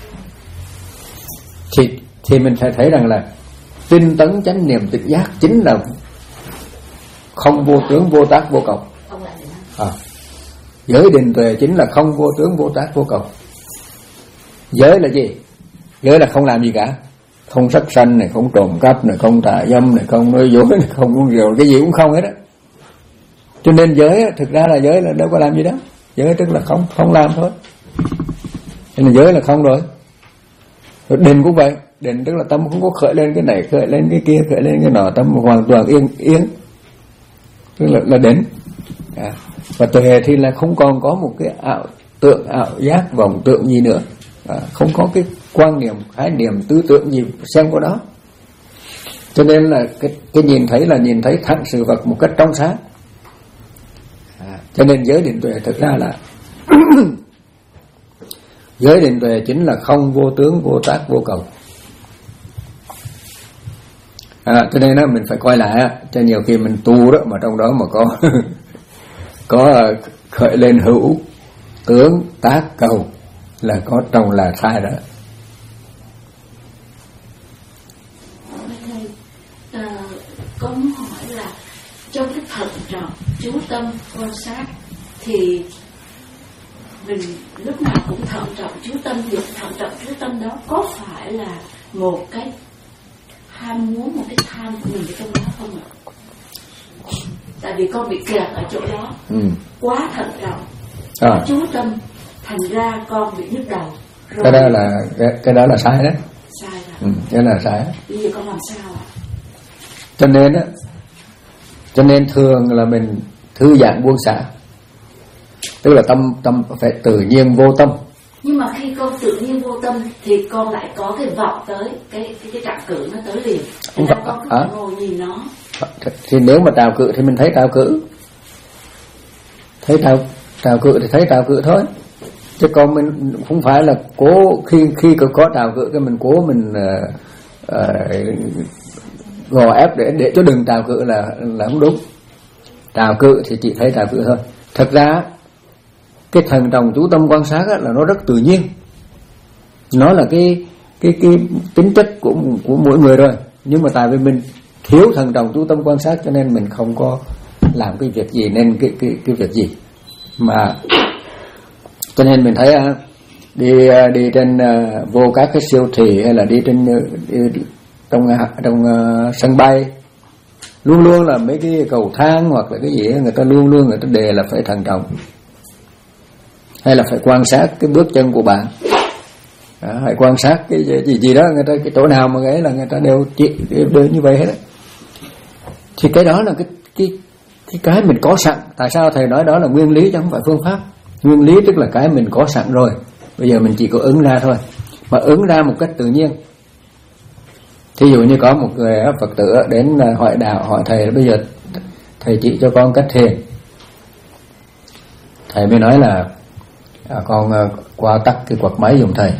Thì thì mình phải thấy rằng là tinh tấn chánh niệm tỉnh giác chính là không vô tướng, vô tác, vô cầu. À, giới định tuệ chính là không vô tướng, vô tác, vô cầu. Giới là gì? Giới là không làm gì cả, không sát sanh này, không trộm cắp này, không tà dâm này, không nói dối này, không uống rượu, cái gì cũng không hết á. Cho nên giới thực ra là giới là đâu có làm gì đó, giới tức là không không làm thôi, nên là giới là không rồi. Rồi định cũng vậy, định tức là tâm không có khởi lên cái này, khởi lên cái kia, khởi lên cái nọ, tâm hoàn toàn yên yên, tức là là định. À, và tuệ thì là không còn có một cái ảo tượng, ảo giác, vọng tượng gì nữa, à, không có cái quan niệm, khái niệm, tư tưởng gì xen vào đó. Cho nên là cái, cái nhìn thấy là nhìn thấy thẳng sự vật một cách trong sáng. À, cho nên giới định tuệ thực ra là giới định tuệ chính là không vô tướng, vô tác, vô cầu. À, cho nên đó, mình phải coi lại, cho nhiều khi mình tu đó mà trong đó mà có có khởi lên hữu tướng tác cầu là có trong là sai đó. À, con muốn hỏi là trong cái thận trọng chú tâm quan sát thì mình lúc nào cũng thận trọng chú tâm, việc thận trọng chú tâm đó có phải là một cái ham muốn, một cái tham của mình trong đó không ạ? Tại vì con bị kẹt ở chỗ đó, ừ. quá thận trọng, à. chú tâm, thành ra con bị nhức đầu. Rồi cái đó là cái, cái đó là sai đấy. Sai rồi. Ừ, cái là sai. Bây giờ con làm sao ạ? Cho nên á, cho nên thường là mình thư giãn buông xả, tức là tâm tâm phải tự nhiên vô tâm. Nhưng mà khi con tự nhiên vô tâm thì con lại có cái vọng tới cái cái cái trạo cử nó tới liền. Thành ra con cứ phải ngồi nhìn nó. Thì nếu mà trào cự thì mình thấy trào cự, thấy trào trào cự thì thấy trào cự thôi, chứ còn mình không phải là cố khi khi có, có trào cự cái mình cố mình uh, uh, gò ép để để cho đừng trào cự là là không đúng. Trào cự thì chỉ thấy trào cự thôi. Thật ra cái thần trọng chú tâm quan sát là nó rất tự nhiên, nó là cái cái cái tính chất của của mỗi người rồi, nhưng mà tại vì mình thiếu thần trọng chú tâm quan sát cho nên mình không có làm cái việc gì, nên cái cái cái việc gì mà cho nên mình thấy à, đi đi trên uh, vô các cái siêu thị hay là đi trên đi, đi, trong trong uh, sân bay, luôn luôn là mấy cái cầu thang hoặc là cái gì người ta luôn luôn người ta đề là phải thận trọng, hay là phải quan sát cái bước chân của bạn, à, phải quan sát cái gì gì đó, người ta cái chỗ nào mà ấy là người ta đều chỉ đều như vậy hết đó. Thì cái đó là cái cái cái cái mình có sẵn. Tại sao thầy nói đó là nguyên lý chứ không phải phương pháp? Nguyên lý tức là cái mình có sẵn rồi, bây giờ mình chỉ có ứng ra thôi, mà ứng ra một cách tự nhiên. Thí dụ như có một người Phật tử đến hỏi đạo, hỏi thầy bây giờ thầy chỉ cho con cách thiền. Thầy mới nói là à, con qua tắt cái quạt máy giùm thầy.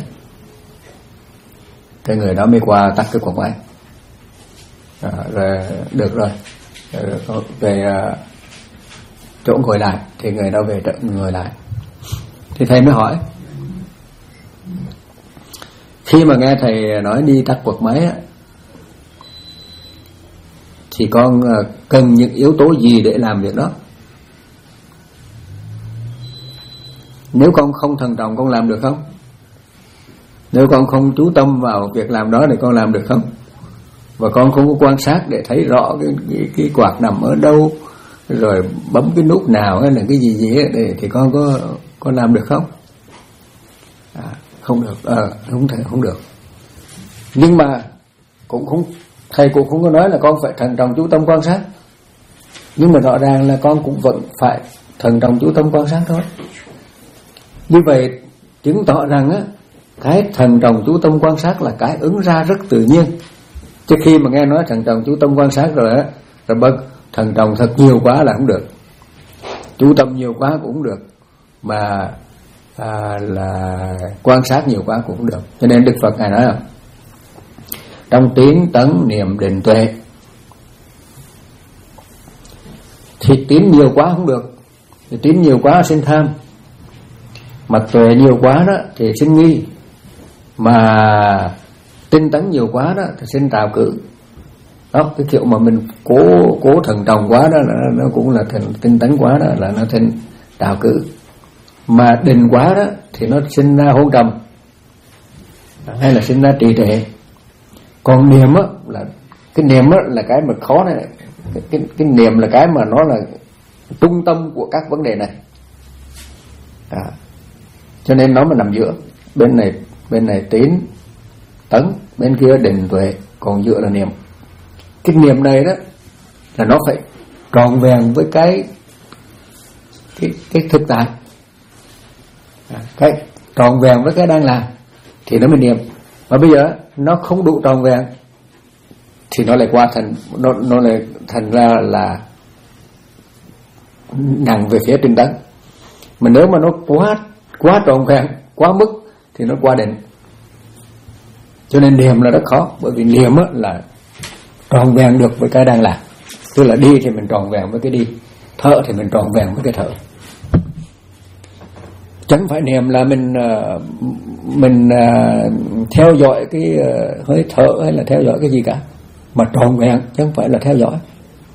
Cái người đó mới qua tắt cái quạt máy, à, rồi được rồi, rồi về à, chỗ ngồi lại thì người đó về ngồi lại. Thì thầy mới hỏi, khi mà nghe thầy nói đi tắt quạt máy á, thì con cần những yếu tố gì để làm việc đó? Nếu con không thận trọng con làm được không? Nếu con không chú tâm vào việc làm đó thì con làm được không? Và con không có quan sát để thấy rõ cái, cái, cái quạt nằm ở đâu, rồi bấm cái nút nào hay là cái gì gì ấy, để, thì con có con làm được không? À, không được, à, không thể không được. Nhưng mà cũng không, thầy cũng không có nói là con phải thận trọng chú tâm quan sát. Nhưng mà rõ ràng là con cũng vẫn phải thận trọng chú tâm quan sát thôi. Như vậy chứng tỏ rằng á, cái thận trọng chú tâm quan sát là cái ứng ra rất tự nhiên. Chứ khi mà nghe nói thận trọng chú tâm quan sát rồi á, rồi bật thận trọng thật nhiều quá là không được, chú tâm nhiều quá cũng không được, mà à, là quan sát nhiều quá cũng không được. Cho nên Đức Phật ngài nói là trong tín tấn niệm định tuệ, thì tín nhiều quá không được, thì tín nhiều quá sinh tham, mà tuệ nhiều quá đó thì sinh nghi, mà tinh tấn nhiều quá đó thì sinh trào cử. Đó, cái kiểu mà mình cố cố thần trọng quá đó là nó cũng là thành tinh tấn quá đó là nó thành trào cử, mà định quá đó thì nó sinh ra hôn trầm hay là sinh ra trì trệ. Còn niệm á là cái niệm á là cái mà khó này, cái, cái cái niệm là cái mà nó là trung tâm của các vấn đề này. À, cho nên nó mà nằm giữa, bên này bên này tín tấn, bên kia định tuệ, còn giữa là niệm. Cái niệm này đó là nó phải trọn vẹn với cái cái cái thực tại, à, cái trọn vẹn với cái đang làm thì nó mới niệm. Mà bây giờ nó không đủ trọn vẹn thì nó lại qua thành nó nó lại thành ra là nặng về phía tinh tấn. Mà nếu mà nó quá quá trọn vẹn, quá mức thì nó qua định. Cho nên niệm là rất khó, bởi vì niệm á là trọn vẹn được với cái đang làm. Tức là đi thì mình trọn vẹn với cái đi, thở thì mình trọn vẹn với cái thở. Chẳng phải niệm là mình mình theo dõi cái hơi thở hay là theo dõi cái gì cả, mà trọn vẹn, chẳng phải là theo dõi,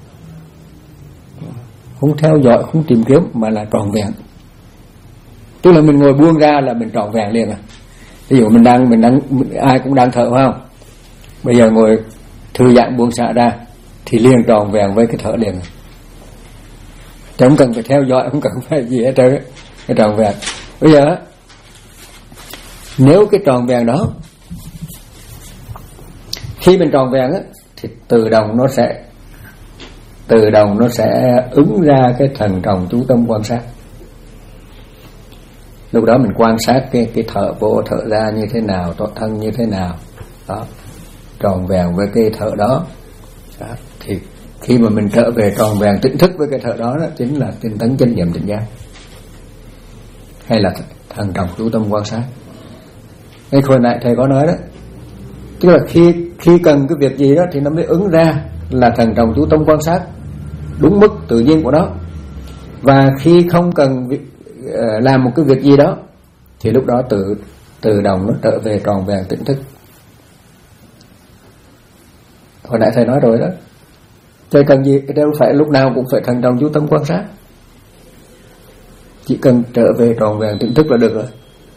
không theo dõi, không tìm kiếm, mà là trọn vẹn. Tức là mình ngồi buông ra là mình trọn vẹn liền à. Ví dụ mình đang mình đang ai cũng đang thở phải không? Bây giờ ngồi thư giãn buông xả ra thì liền trọn vẹn với cái thở liền. Chẳng cần phải theo dõi, không cần phải gì hết trơn, cái trọn vẹn. Bây giờ nếu cái trọn vẹn đó, khi mình trọn vẹn á, thì tự động nó sẽ tự động nó sẽ ứng ra cái thần trọng chú tâm quan sát. Lúc đó mình quan sát cái cái thở vô thở ra như thế nào, toàn thân như thế nào, đó, tròn vẹn với cái thở đó. Đó, thì khi mà mình trở về tròn vẹn tỉnh thức với cái thở đó, đó chính là tinh tấn chánh niệm tỉnh giác, hay là thần trọng chú tâm quan sát. Cái hồi nãy thầy có nói đó, tức là khi khi cần cái việc gì đó thì nó mới ứng ra là thần trọng chú tâm quan sát đúng mức tự nhiên của nó. Và khi không cần việc, uh, làm một cái việc gì đó thì lúc đó tự tự động nó trở về tròn vẹn tỉnh thức. Hồi nãy thầy nói rồi đó, chứ cần gì đâu phải lúc nào cũng phải thần trọng chú tâm quan sát, chỉ cần trở về tròn vẹn tỉnh thức là được rồi.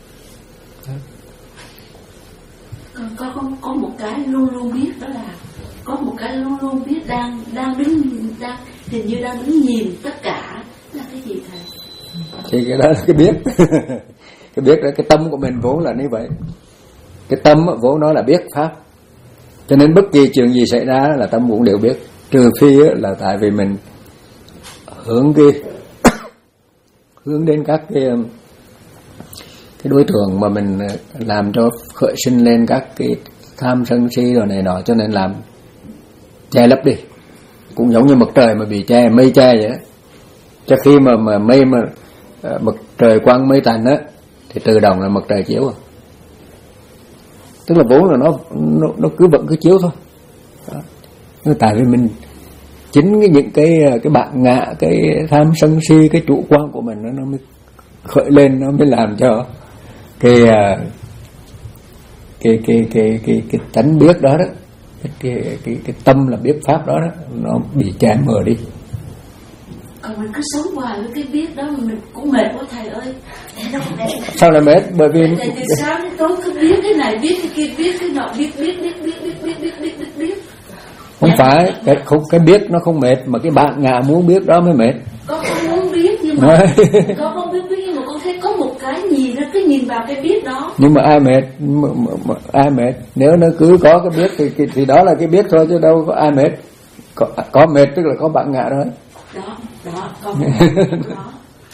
Có, có, có một cái luôn luôn biết, đó là có một cái luôn luôn biết đang đang đứng đang hình như đang đứng nhìn tất cả, là cái gì thầy? Thì cái đó là cái biết. Cái biết đó, cái tâm của mình vốn là như vậy. Cái tâm vốn nó là biết pháp, cho nên bất kỳ chuyện gì xảy ra là tâm cũng đều biết, trừ phi là tại vì mình hướng cái hướng đến các cái cái đối tượng mà mình làm cho khởi sinh lên các cái tham sân si rồi này nọ, cho nên làm che lấp đi. Cũng giống như mặt trời mà bị che, mây che vậy đó. Cho khi mà mà mây mà uh, mặt trời quang mây tàn á thì tự động là mặt trời chiếu rồi. Tức là vốn là nó nó, nó cứ vẫn cứ chiếu thôi. Đó. Tại vì mình chính cái những cái cái bạn ngạ, cái tham sân si, cái chủ quan của mình nó, nó mới khởi lên, nó mới làm cho cái cái cái cái cái cái tánh biết đó đó, cái cái cái, cái tâm là biết pháp đó đó, nó bị che mờ đi. Còn mình cứ sống hoài với cái biết đó mình cũng mệt quá thầy ơi. Sao lại mệt? Bởi vì thầy từ sáng đến tối cứ biết cái này, biết cái kia, biết cái nọ, biết biết biết biết biết biết biết biết biết biết. Không phải cái không cái biết nó không mệt, mà cái bạn ngạ muốn biết đó mới mệt. Con không muốn biết nhưng mà con không biết biết nhưng mà con thấy có một cái nhìn, nó cứ nhìn vào cái biết đó. Nhưng mà ai mệt? M- m- m- ai mệt? Nếu nó cứ có cái biết thì, thì thì đó là cái biết thôi, chứ đâu có ai mệt. Có, có mệt tức là có bạn ngạ đó. Đó, đó, con đó.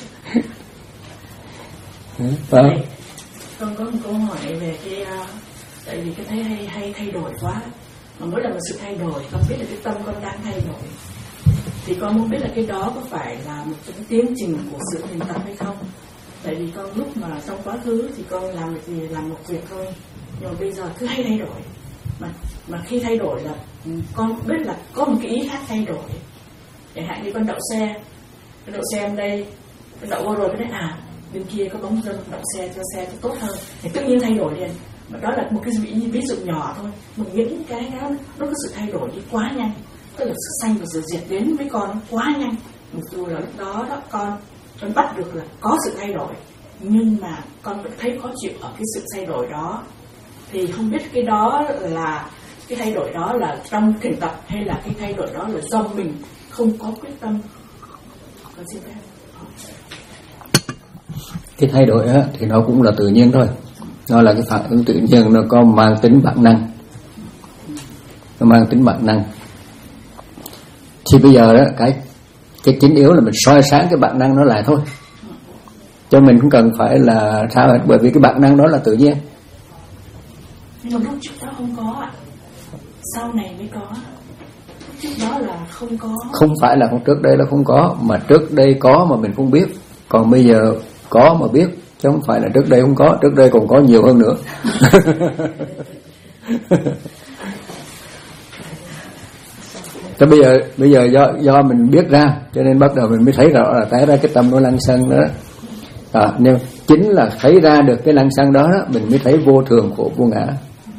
Đó. Con có một câu hỏi về cái, uh, tại vì cái thấy hay hay thay đổi quá, mà mỗi lần một sự thay đổi, con biết là cái tâm con đang thay đổi, thì con muốn biết là cái đó có phải là một cái tiến trình của sự thiền tập hay không? Tại vì con lúc mà trong quá khứ thì con làm việc gì làm một việc thôi, nhưng mà bây giờ cứ hay thay đổi, mà mà khi thay đổi là con biết là có một cái ý khác thay đổi. Chẳng hạn như con đậu xe, con đậu xe bên đây, con đậu vô rồi cái đấy à bên kia có bóng dâm, đậu xe cho xe cho tốt hơn, thì tự nhiên thay đổi liền. Mà đó là một cái ví, ví dụ nhỏ thôi, mà những cái đó nó có sự thay đổi đi quá nhanh, tức là sự sanh và sự diệt đến với con quá nhanh. Mặc dù là lúc đó đó con con bắt được là có sự thay đổi, nhưng mà con vẫn thấy khó chịu ở cái sự thay đổi đó. Thì không biết cái đó là cái thay đổi đó là trong thiền tập, hay là cái thay đổi đó là do mình không có quyết tâm. Con xin phép. Cái thay đổi á, thì nó cũng là tự nhiên thôi, nó là cái phản ứng tự nhiên, nó có mang tính bản năng, nó mang tính bản năng. Thì bây giờ đó cái cái chính yếu là mình soi sáng cái bản năng nó lại thôi, cho mình không cần phải là sao hết, bởi vì cái bản năng đó là tự nhiên. Nhưng mà lúc trước đó không có ạ. sau này mới có, trước đó là không có. Không phải là không, trước đây là không có, mà trước đây có mà mình không biết, còn bây giờ có mà biết, chứ không phải là trước đây không có, trước đây còn có nhiều hơn nữa. Thế bây giờ bây giờ do do mình biết ra cho nên bắt đầu mình mới thấy rõ là tại ra cái tâm nó lăng xăng đó. À, nhưng chính là thấy ra được cái lăng xăng đó, đó mình mới thấy vô thường khổ vô ngã.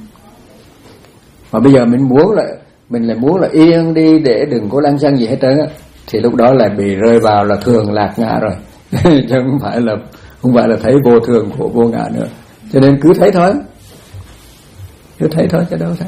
Mà bây giờ mình muốn là mình lại muốn là yên đi để đừng có lăng xăng gì hết trơn á, thì lúc đó lại bị rơi vào là thường lạc ngã rồi. Chứ không phải là không phải là thấy vô thường khổ vô ngã nữa. Cho nên cứ thấy thôi, cứ thấy thôi chứ đâu sao.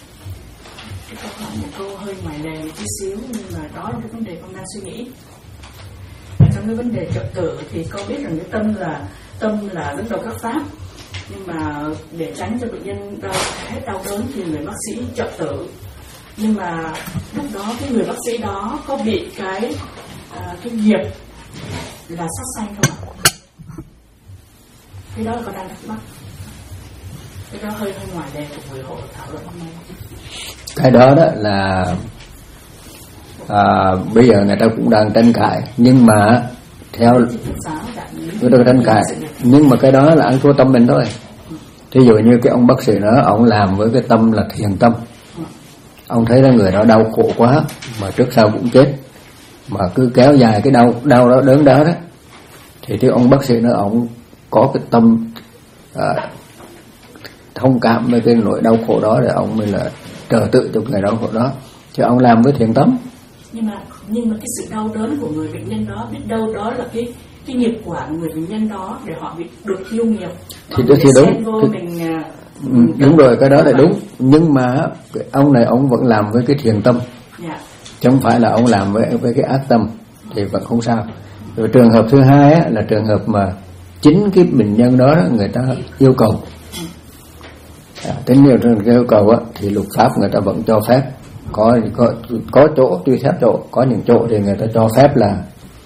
Một câu hơi ngoài lề một tí xíu, nhưng mà đó là cái vấn đề con đang suy nghĩ. Trong cái vấn đề trật tự thì con biết rằng cái tâm là tâm là đứng đầu các pháp, nhưng mà để tránh cho bệnh nhân đau, hết đau đớn thì người bác sĩ trật tự. Nhưng mà lúc đó cái người bác sĩ đó có bị cái à, cái nghiệp là sát sanh không ạ? Cái đó là con đang thắc mắc. Cái đó hơi hơi ngoài đề của buổi hội thảo luận hôm nay. Cái đó đó là à, bây giờ người ta cũng đang tranh cãi, nhưng mà theo người ta tranh cãi, nhưng mà cái đó là ăn thua tâm mình thôi. Thí dụ như cái ông bác sĩ đó, ông làm với cái tâm là thiền tâm, ông thấy là người đó đau khổ quá mà trước sau cũng chết, mà cứ kéo dài cái đau đau đó đớn đó đó, thì cái ông bác sĩ đó ông có cái tâm à, thông cảm với cái nỗi đau khổ đó để ông mới là trở tự cho người đau khổ đó, chứ ông làm với thiền tâm. Nhưng mà nhưng mà cái sự đau đớn của người bệnh nhân đó, biết đâu đó là cái cái nghiệp quả của người bệnh nhân đó để họ bị được thiêu nghiệp. Thì đó thì đúng. Vô thì, mình, ừ, đúng rồi, cái đó là đúng. Nhưng mà ông này ông vẫn làm với cái thiền tâm, yeah. chứ không phải là ông làm với với cái ác tâm, thì vẫn không sao. Rồi trường hợp thứ hai á, là trường hợp mà chính cái bệnh nhân đó, đó người ta yêu cầu. À, tính nhiều trường yêu cầu á, thì luật pháp người ta vẫn cho phép. Có có có chỗ tùy theo chỗ, có những chỗ thì người ta cho phép là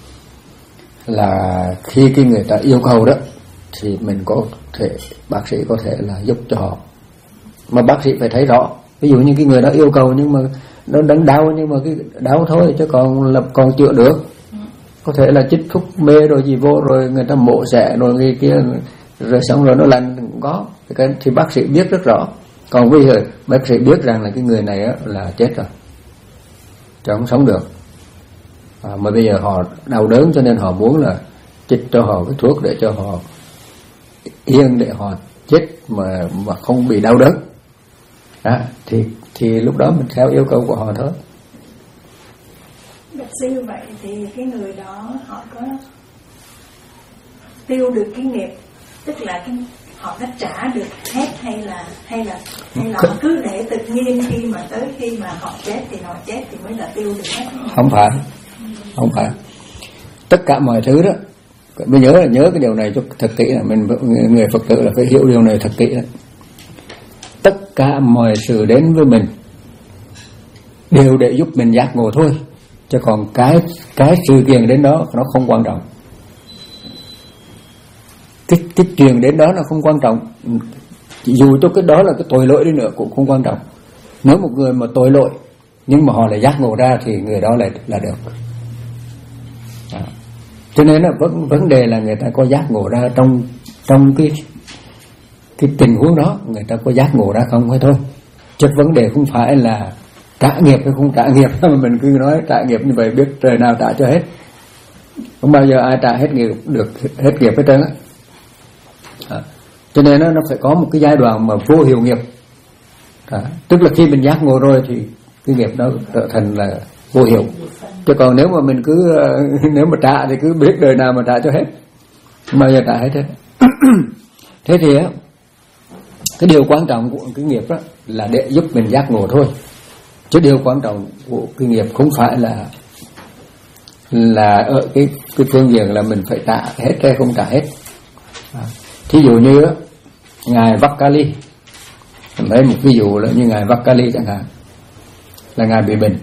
là khi cái người ta yêu cầu đó thì mình có thể, bác sĩ có thể là giúp cho họ, mà bác sĩ phải thấy rõ. Ví dụ như cái người đó yêu cầu nhưng mà nó đang đau, nhưng mà cái đau thôi chứ còn là còn chữa được, có thể là chích thuốc mê rồi gì vô rồi người ta mổ xẻ rồi người kia rồi xong rồi nó lành cũng có, thì, thì bác sĩ biết rất rõ. Còn bây giờ bác sĩ biết rằng là cái người này á, là chết rồi, chứ không sống được. À, mà bây giờ họ đau đớn cho nên họ muốn là chích cho họ cái thuốc để cho họ yên, để họ chết mà mà không bị đau đớn. À, thì thì lúc đó mình theo yêu cầu của họ thôi. Bác sĩ như vậy thì cái người đó họ có tiêu được cái nghiệp, tức là cái họ đã trả được hết, hay là hay là hay là họ cứ để tự nhiên khi mà tới khi mà họ chết thì họ chết thì mới là tiêu được hết? Không phải, không phải. Tất cả mọi thứ đó, bây giờ là nhớ cái điều này cho thật kỹ, là mình người Phật tử là phải hiểu điều này thật kỹ đó. Tất cả mọi sự đến với mình đều để giúp mình giác ngộ thôi, chứ còn cái cái sự kiện đến đó nó không quan trọng. Cái cái chuyện đến đó nó không quan trọng, dù cho cái đó là cái tội lỗi đi nữa cũng không quan trọng. Nếu một người mà tội lỗi nhưng mà họ lại giác ngộ ra thì người đó lại là được. À. Cho nên là vấn vấn đề là người ta có giác ngộ ra trong trong cái cái tình huống đó, người ta có giác ngộ ra không hay thôi. Chứ vấn đề không phải là trả nghiệp hay không trả nghiệp, mà mình cứ nói trả nghiệp như vậy biết trời nào trả cho hết, không bao giờ ai trả hết nghiệp được hết nghiệp hết trơn á. À, cho nên nó, nó phải có một cái giai đoạn mà vô hiệu nghiệp. À, tức là khi mình giác ngộ rồi thì cái nghiệp đó trở thành là vô hiệu. Chứ còn nếu mà mình cứ nếu mà trả thì cứ biết đời nào mà trả cho hết, không bao giờ trả hết hết. Thế thì á, cái điều quan trọng của cái nghiệp đó là để giúp mình giác ngộ thôi, chứ điều quan trọng của cái nghiệp không phải là là ở cái cái phương diện là mình phải trả hết hay không trả hết. À, thí dụ như đó, ngài Vakali, mình lấy một ví dụ là như ngài Vakali chẳng hạn, là ngài bị bệnh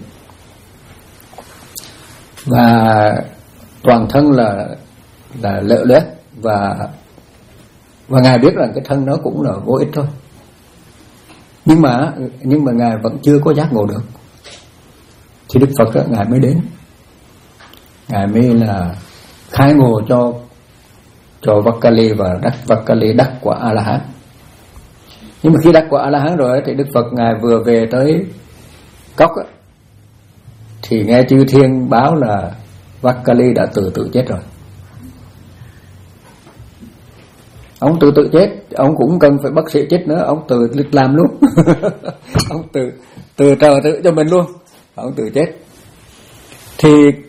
và toàn thân là là lở loét, và và ngài biết rằng cái thân nó cũng là vô ích thôi. Nhưng mà nhưng mà ngài vẫn chưa có giác ngộ được, thì Đức Phật đó, ngài mới đến, ngài mới là khai ngộ cho cho Vakkali và đắc Vakkali đắc quả A La Hán. Nhưng mà khi đắc quả A La Hán rồi thì Đức Phật ngài vừa về tới cốc á, thì nghe chư thiên báo là Vakkali đã tự tự chết rồi. Ông tự tự chết, ông cũng cần phải bác sĩ chết nữa, ông tự làm luôn. Ông tự tự trợ tự cho mình luôn, ông tự chết. Thì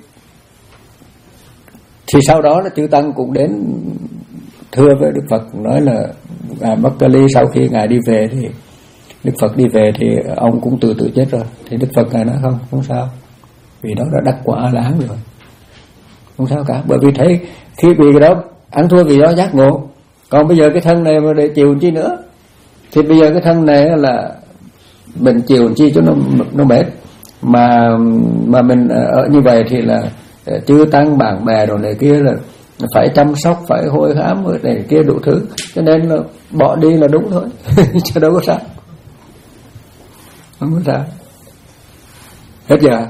thì sau đó là chư tăng cũng đến thưa với Đức Phật, nói là ngài Vakkali sau khi ngài đi về thì Đức Phật đi về thì ông cũng tự tự chết rồi. Thì Đức Phật ngài nói không, không sao, vì đó đã đắc quả A La Hán rồi, không sao cả. Bởi vì thấy khi vì cái đó ăn thua vì đó giác ngộ. Còn bây giờ cái thân này mà để chịu chi nữa, thì bây giờ cái thân này là mình chịu chi cho nó nó mệt, mà mà mình ở như vậy thì là chư tăng bạn bè đồ này kia là phải chăm sóc, phải hôi hám rồi này kia đủ thứ, cho nên là bỏ đi là đúng thôi. Chứ đâu có sao, không có sao. Hết giờ.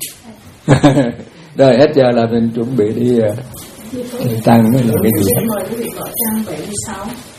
Rồi hết giờ là mình chuẩn bị đi uh, tăng mới là cái gì. Mời quý vị mở trang bảy mươi sáu.